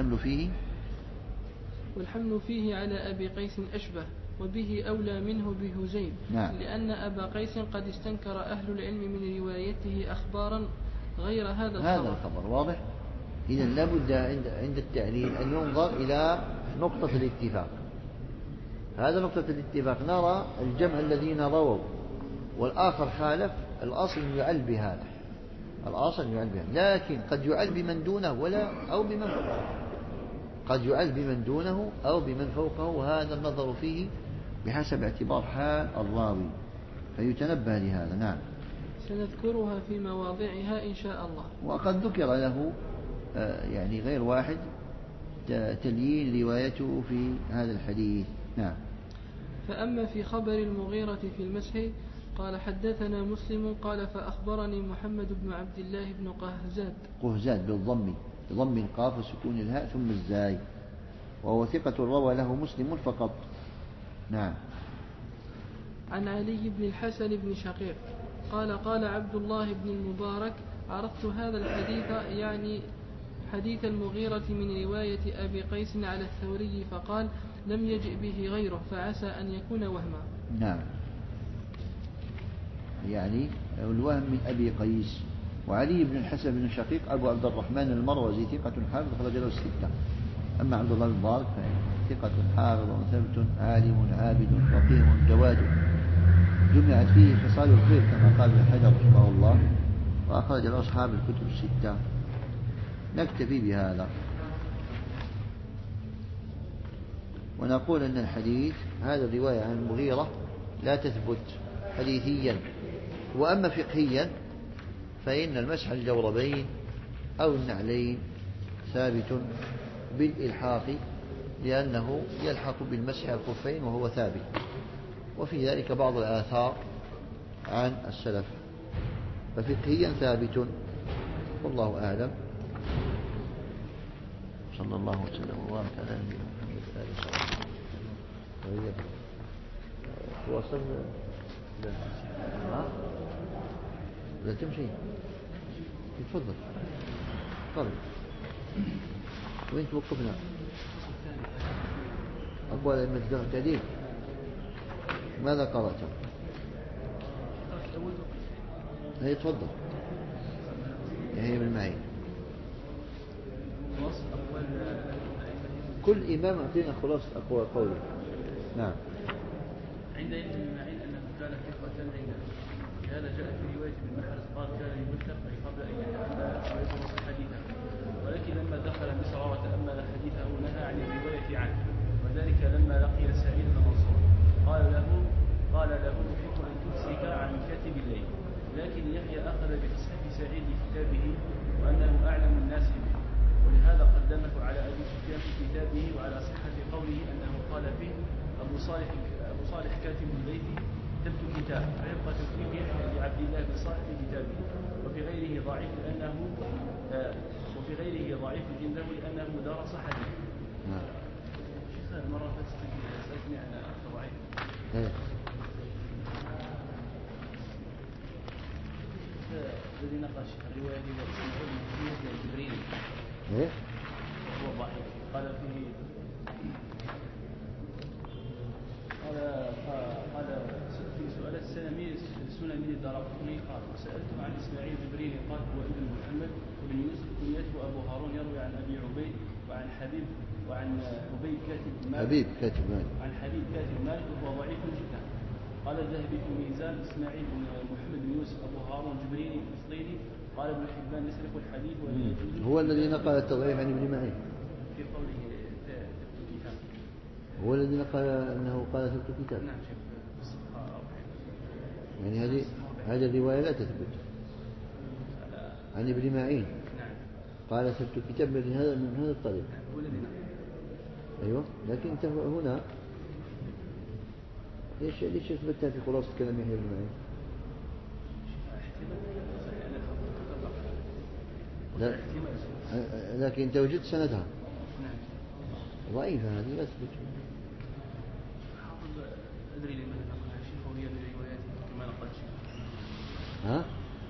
والحمل فيه على أبي قيس أشبه، وبه أولى منه بهزيل. نعم. لأن أبا قيس قد استنكر أهل العلم من روايته أخبارا غير هذا الخبر. واضح. إذا لابد عند التعليل أن ينظر إلى نقطة الاتفاق. هذا نقطة الاتفاق، نرى الجمع الذين رووا والآخر خالف، الأصل يعل بهذا، لكن قد يعل بمن دونه أو بمن فوقه. قد يعل بمن دونه أو بمن فوقه، وهذا النظر فيه بحسب اعتبار حال الراوي، فيتنبه لهذا. نعم. سنذكرها في مواضعها إن شاء الله. وقد ذكر له يعني غير واحد تليين روايته في هذا الحديث. نعم. فأما في خبر المغيرة في المسح قال حدثنا مسلم قال فأخبرني محمد بن عبد الله بن قهزاد بالضم، بضم القاف وسكون الهاء ثم الزاي، وهو ثقة روى له مسلم فقط. نعم. عن علي بن الحسن بن شقيق قال قال عبد الله بن المبارك عرضت هذا الحديث يعني حديث المغيرة من رواية أبي قيس على الثوري فقال لم يجئ به غيره فعسى أن يكون وهما. نعم. يعني الوهم من أبي قيس. وعلي بن الحسن بن شقيق أبو عبد الرحمن المروزي ثقة حافظ أخرج له الستة. أما عبد الله بن المبارك ثقة حافظ ثبت عالم عابد فقيه جواد جمعت فيه خصال الخير كما قال ابن حجر رحمه الله، وأخرج له أصحاب الكتب الستة. نكتفي بهذا ونقول أن الحديث هذا الرواية عن المغيرة لا تثبت حديثيا، وأما فقهيا فإن المسح الجوربين أو النعلين ثابت بالإلحاق، لأنه يلحق بالمسح الخفين وهو ثابت، وفي ذلك بعض الآثار عن السلف، ففقهيا ثابت. والله أعلم. صلى الله وسلم وبارك على نبينا محمد وآله وصحبه. وصلنا لا تمشي تفضل. طيب وين توقفنا؟ أقوال أئمة الجرح التعديل ماذا قرأته؟ هي تفضل هي من معي. كل إمام أعطينا خلاصة أقوى قوله. نعم. عند ابن معين أنه كان ثقة عنده، هذا جاء في رواية ابن محرز قال كان يمثل قبل أن يتحدى ويدرس حديثه، ولكن لما دخل مصر وتأمل حديثه نهى عن الرواية عنه، وذلك لما لقي سعيد بن منصور قال له أحب أن تمسك عن كاتب الليل، لكن يحيى أخذ بتصحيح سعيد كتابه وأنه أعلم الناس به، ولهذا قدمه على أبي سفيان في كتابه وعلى صحة قوله أنه قال فيه أبو صالح كاتب الليل كتبت كتاب، فيبقى تكفير لعبد الله بن صالح كتابه، وفي غيره ضعيف عنده لأنه درس حديث. شيخ المرة سألتني عن ضعيف. الذي نقش الرواية الجبريلي هو ضعيف، قال فيه قال في سؤال السنمي الدارقطني قال وسألته عن إسماعيل الجبريلي قال هو ابن محمد وابن يوسف كنيته أبو هارون يروي عن أبي عبيد وعن حبيب وعن عبيد كاتب مالك عن حبيب كاتب مالك وهو ضعيف جدا. قال الذهبي في الميزان إسماعيل بن محمد بن يوسف أبو هارون جبريلي فلسطيني. قال ابن حبان يسرق الحديث هو الذي نقل التضعيف عن ابن معين في قوله كتاب، هو الذي نقل أنه قال ثبت كتاب. نعم. يعني هذه الرواية لا تثبت عن ابن معين. نعم. قال ثبت كتاب من هذا الطريق. أيوة، لكن أنت هنا ليش اثبتها في خلاصة كلام يحيى بن معين؟ لا، لكن أنت وجدت سندها ضعيفة، هذه لا تثبت. أدري لماذا نقلها شيخ وهي من رواياته كما نقل شيخ. ها؟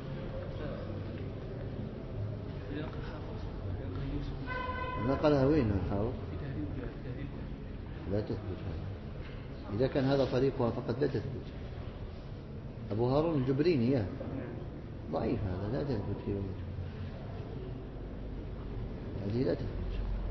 نقلها وين الحافظ؟ في تهذيب. لا تثبت هذا. إذا كان هذا طريقها فقد لا تثبت. أبو هارون الجبريني ضعيف، هذا لا تثبت في وجهه، هذه لا تثبت.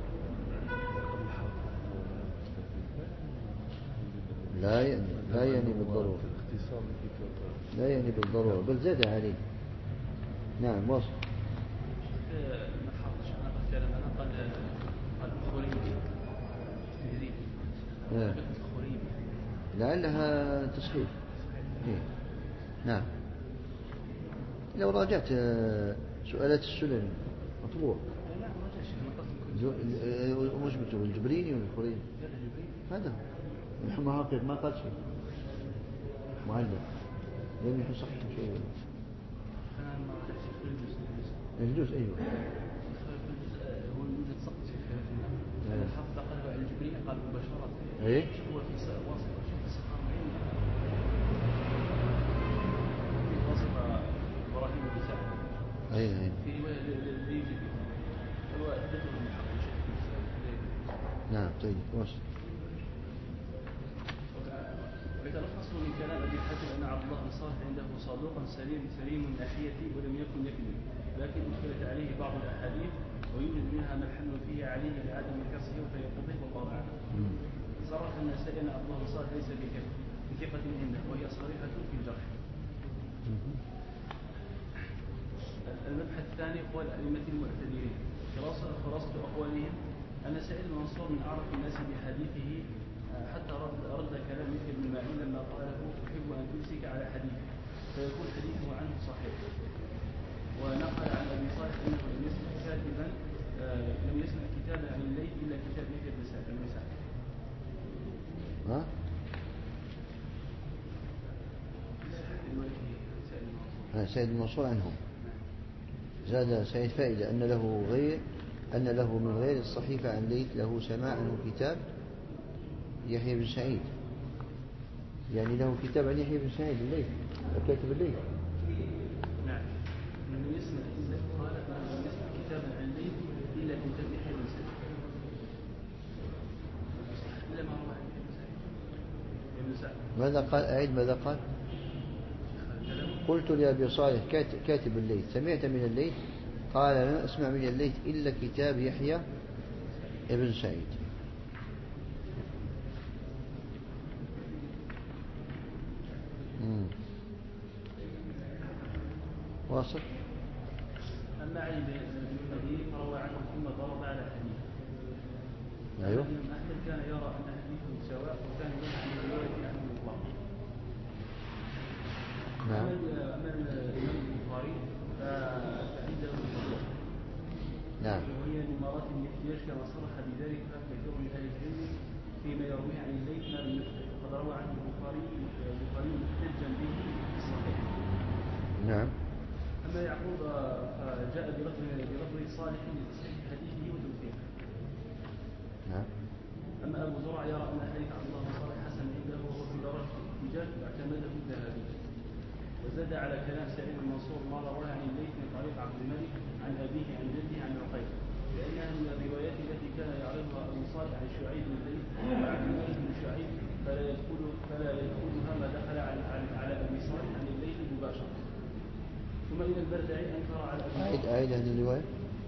لا يعني بالضرورة، لا يعني بالضرورة، بل زاد عليه. نعم، واصل. ما حافظ شيخنا كلام أنا قال لعلها تصحيح. نعم. لو راجعت سؤالات السلمي مطبوع. مش بتقول الجبريني ولا الخريني؟ هذا محقق ما قال شيء معلم لم يصحح شيء. الجزء أيوه. هو يوجد سقط في الحفظ قلب على الجبريل قال مباشرة. إيه؟ هو في واسطة شوف السخاء في واسطة إبراهيم بن سعد. أي. في رواية لا يوجد هو ذكر المحقق. نعم طيب وصل. ويتلخص من كلام ابي حاتم ان عبد الله بن صالح عنده صادق سليم الناحيه ولم يكن يكذب، لكن اشكلت عليه بعض الاحاديث ويوجد منها ما الحمل فيه عليه لعدم كسره فيقضيه والله اعلم. صرح النسائي ان عبد الله بن صالح ليس بثقه عنده وهي صريحه في الجرح. المبحث الثاني هو الائمه المعتدلين. خلاصه اقوالهم ان سعيد بن منصور من اعرف الناس بحديثه حتى رد كلام مثل ابن معين لما قال له احب ان تمسك على حديثه فيكون حديثه عنه صحيح. ونقل عن ابي صالح انه لم يسمع كتابا عن الليل الا كتاب يحيى بن سعد. سعيد بن منصور عنهم. زاد سعيد فائدة أن له من غير الصحيفة عن ليث له سماع عنه كتاب يحيى بن سعيد، يعني له كتاب عن يحيى بن سعيد الليث كاتب الليث. نعم. من يسمع قال من يسمع كتابا عن الليث إلا كتاب يحيى بن سعيد إلا ما روى عن ابن سعد. ماذا قال؟ أعيد ماذا قال؟ قلت لأبي صالح كاتب الليث سمعت من الليث؟ قال لم أسمع من الليث إلا كتاب يحيى ابن سعيد. واصل. أما علي بن المديني فروى عنه ثم ضرب على حديث. أيوه. أحمد كان يرى أن حديثه سواء وكان ينهى عن الرواية عنه مطلقا. نعم. أما الإمام البخاري فعنده الصدوق. نعم. وهي من مرات الاحتياج كما صرح بذلك كثير من أهل العلم فيما يرويه عن الليث ما لم يخطئ وقد روى عنه البخاري محتجا به في الصحيح. نعم. أما يعقوب فجاء بلفظ صالح لتصحيح حديثه وتوثيقه. نعم. أما أبو زرع يرى أن حديث عبد الله بن صالح حسن عنده وهو في درجة الاحتجاج واعتمده الذهبي. وزاد على كلام سعيد بن منصور ما رواه عن الليث من طريق عبد الملك عن أبيه عن جده عن عقيل، لأنها من الروايات التي كان يعرضها أبو صالح عن شعيب بن الليث وعبد الملك بن شعيب فلا يدخلها ما دخل على أبي صالح عن الليث مباشرة. ثم إلى البردعي أنكر على أبي أعيد هذه الرواية.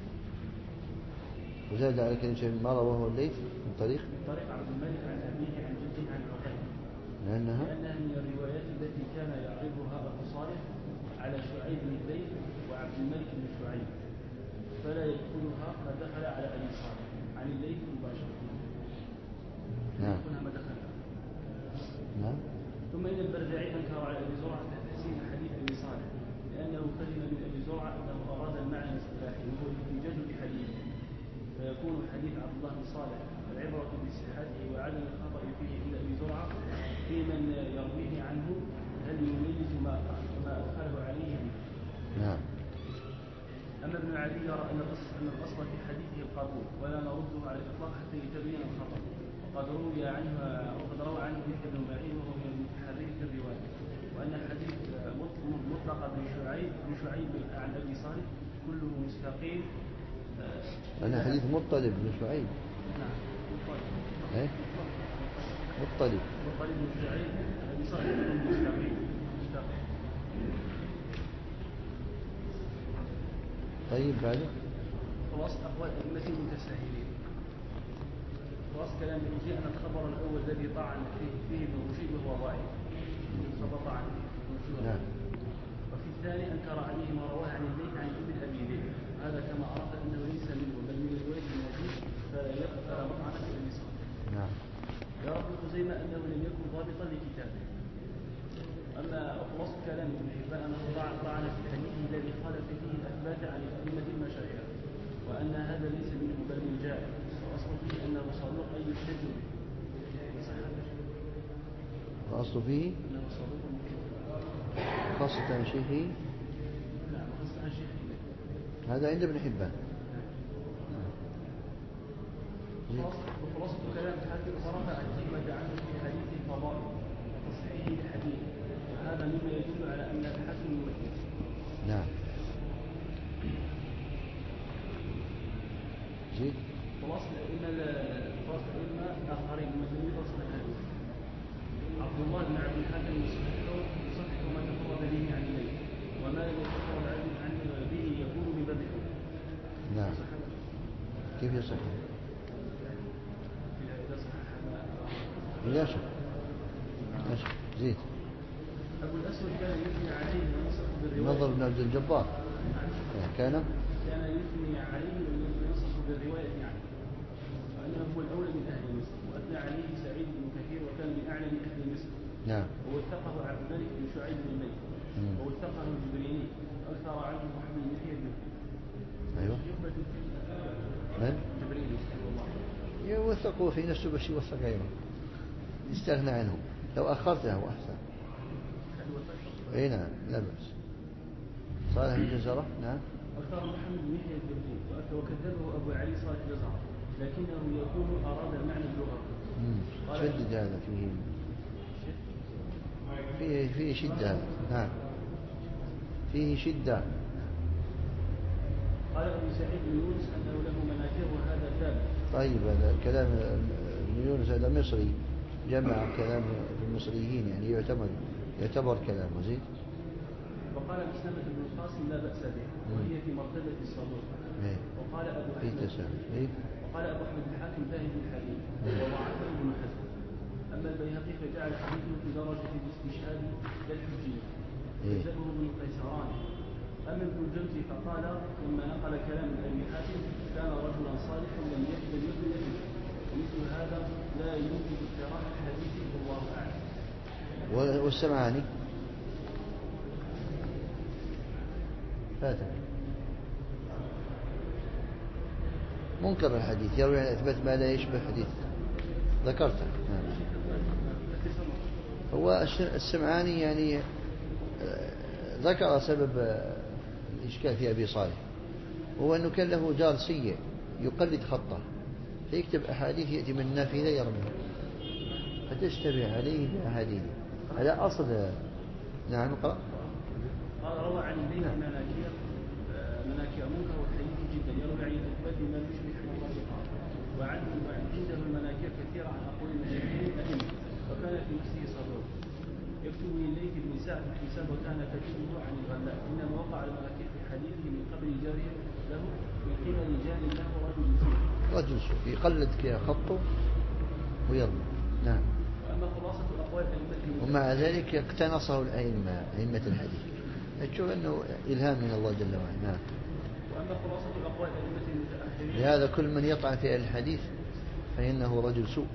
وزاد على كلام شيء ما رواه الليث من طريق عبد الملك عن أبيه عن جده عن عقيل، لأنها من الروايات التي كان يعرضها أبو صالح على شعيب بن الليث وعبد الملك بن شعيب فلا يدخلها ما دخل على أبي صالح عن الليث مباشرة. نعم. ما دخل. نعم. ثم إن البردعي أنكر على أبي زرعة تحسين حديث أبي صالح لأنه فهم من أبي زرعة أنه أراد المعنى الاصطلاحي وهو الاحتجاج بحديثه، فيكون حديث عبد الله بن صالح العبرة بصحته وعدم الخطأ فيه إلا أبي زرعة في من يرويه عنه هل يميز ما أدخله عليه به. نعم. أما ابن علي يرى أن الأصل في حديثه القبول ولا نرده على الإطلاق حتى يتبين الخطأ، وقد روى عنه يحيى بن معين وهو من المتحررين في الرواية، وأن الحديث مطلق بن شعيب عن أبي صالح كله مستقيم. أنا حديث مطلب بن شعيب. نعم. مطلب بن شعيب عن أبي صالح كله مستقيم. طيب بعده. خلاص أقوال أئمة المتساهلين. خلاص كلام الرجيء أن الخبر الأول الذي طعن فيه ابن رشيد وهو ضعيف. خبر طعن فيه. نعم. وفي الثاني أنكر عليه ما رواه عن الليث عن ابن أبي ذئب، هذا كما عرف أنه ليس منه بل من رواية النبي فلا أما خلاصة كلام ابن حبان أنه طعن في الحديث الذي خالف فيه الأثبات عن الأئمة المشايخ، وأن هذا ليس منه بل من جاهل، وأصل فيه أنه صدوق أي يحتج به. الأصل فيه أنه صدوق خاصة عن شيخه. نعم خاصة عن شيخه. هذا عند ابن حبان. وخلاصة كلام الحاكم صرف عن الأئمة عنه في حديث الفضائل وتصحيحه للحديث، وهذا مما يدل على أن الحاكم يوحد. نعم. زيد. خلاصة الأئمة آخرين مثل يتصل الحديث عبد الله بن عبد الحكم يصحح ما تفرد به عن الليل، وما لم يتفرد عنه به يكون من باب الحكم. نعم. كيف يصح؟ لا شك. لا شك. زيد. أبو الأسود كان يثني عليه وينصح بالرواية. نظر بن عبد الجبار كان يثني عليه وينصح بالرواية عنه، وأنه هو الأولى من أهل مصر، وأثنى عليه سعيد بن كثير وكان من أعلم أهل مصر. نعم. ووثقه عبد الملك بن شعيب بن الملك، ووثقه الجبريني، أكثر عنه محمد بن يحيى بن. أيوه. من؟ الجبريني رحمه الله. يوثقوا في نفسه بس يوثق غيره، يستغنى عنه لو أخرته أحسن. اي نعم لا بأس. صالح بن جزرة. نعم. أكثر محمد بن يحيى الجبريني وكذبه أبو علي صالح جزرة، لكنه يكون أراد المعنى اللغوي. شدد هذا فيه شدة. نعم فيه شدة. قال أبو سعيد بن يونس أنه له مناكير وهذا ثابت. طيب هذا كلام ابن يونس هذا مصري، جمع كلام المصريين يعني يعتبر كلام. وزيد. وقال مسلمة بن القاسم لا بأس به، وهي في مرتبة الصدوق. وقال أبو أحمد الحاكم ذاهب الحديث وضعفه ابن حزم. أما البيهقي فجعل حديثه في درجة الاستشهاد للحجية، كذبه ابن قيسران. أما ابن الجوزي فقال لما نقل كلام أبي حاتم كان رجلا صالحا لم يقبل مثل يده، ومثل هذا لا يوجد اقتراح الحديث والله أعلم. والسمعاني فاتح منكر الحديث، يروي عن إثبات ما لا يشبه حديث ذكرته. هو السمعاني يعني ذكر سبب الإشكال في أبي صالح، هو أنه كان له جار سيء يقلد خطه، فيكتب أحاديث يأتي من النافذة يرميها فتشتبه عليه بأحاديث على أصل. نعم اقرأ. قال روى عن البيت مناكير منكر وحديث جدا يروي عن الإثبات ما يشبه الله قال، وعنده المناكير كثيرة عن أقوال المشاهير الأئمة، وكان في نفسه صدوق يكتب لليث بن سعد الحساب وكان كاتبه عن الغلاء، إنما وقع المناكير في حديثه من قبل جاره له من قبل جار له رجل سوء يقلد خطه ويضمن. نعم. وأما خلاصة الأقوال الأئمة ومع ذلك اقتنصه أئمة الحديث، تشوف أنه إلهام من الله جل وعلا. نعم. وأما خلاصة الأقوال الأئمة المتأخرين لهذا كل من يطعن في الحديث فإنه رجل سوء،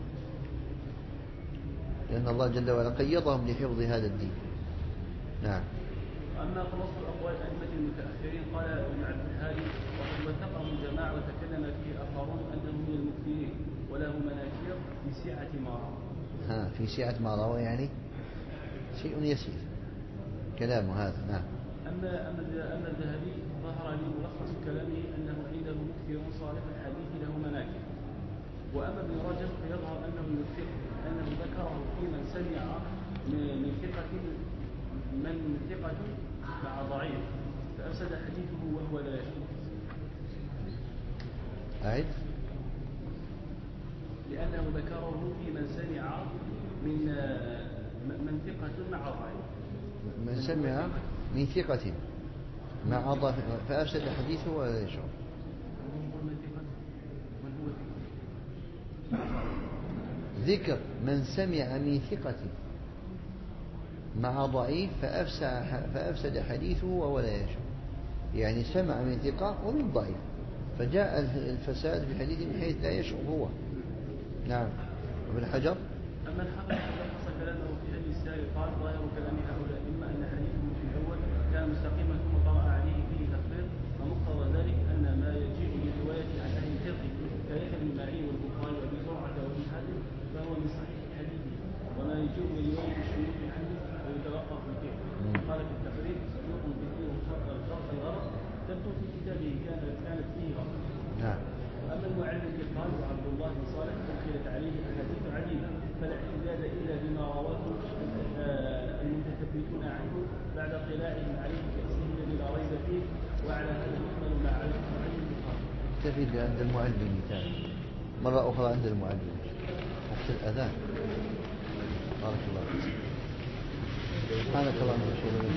لأن الله جل وعلا قيضهم لحفظ هذا الدين. نعم. أما خلاصة الأقوال الأئمة المتأخرين قال ابن عبد الهادي وقد وثقه الجماعة وتكلم فيه آخرون أنه من المكثرين وله مناكير في سعة ما روى. في سعة ما روى يعني شيء يسير كلامه هذا. نعم. أما الذهبي ظهر لي ملخص كلامه أنه عنده مكثر صالح الحديث له مناكر. وأما ابن رجب فيظهر أنه ذكره في من سمع من ثقة مع ضعيف فأفسد حديثه وهو لا يشك. أعد. لأنه ذكره في من سمع من ثقة مع ضعيف. من سمع من ثقة مع ضعيف فأفسد حديثه ولا يشك. ذكر من سمع من ثقة مع ضعيف فأفسد حديثه وهو لا يشك، يعني سمع من ثقة ومن ضعيف فجاء الفساد في حديث من حيث لا يشعر هو. نعم. وابن حجر أما الحافظ فلخص كلامه في هذه السائل قال ظاهر كلام هؤلاء كيف؟ قال في التقريب صدوق كثير شرط الغرض تبدو في كتابه كانت فيه غلط. نعم. أما المعلم قال وعبد الله بن صالح أدخلت عليه أحاديث عديدة فلا اعتداد إلا بما رواه المتثبتون عنه بعد اطلاعهم عليه كأسه الذي لا ريب فيه وعلى هذا يحمل ما عليه معين البخاري. تفيد عند المعلم ثاني مرة أخرى عند المعلم وقت الأذان. بارك الله فيك. سبحانك اللهم وبحمدك.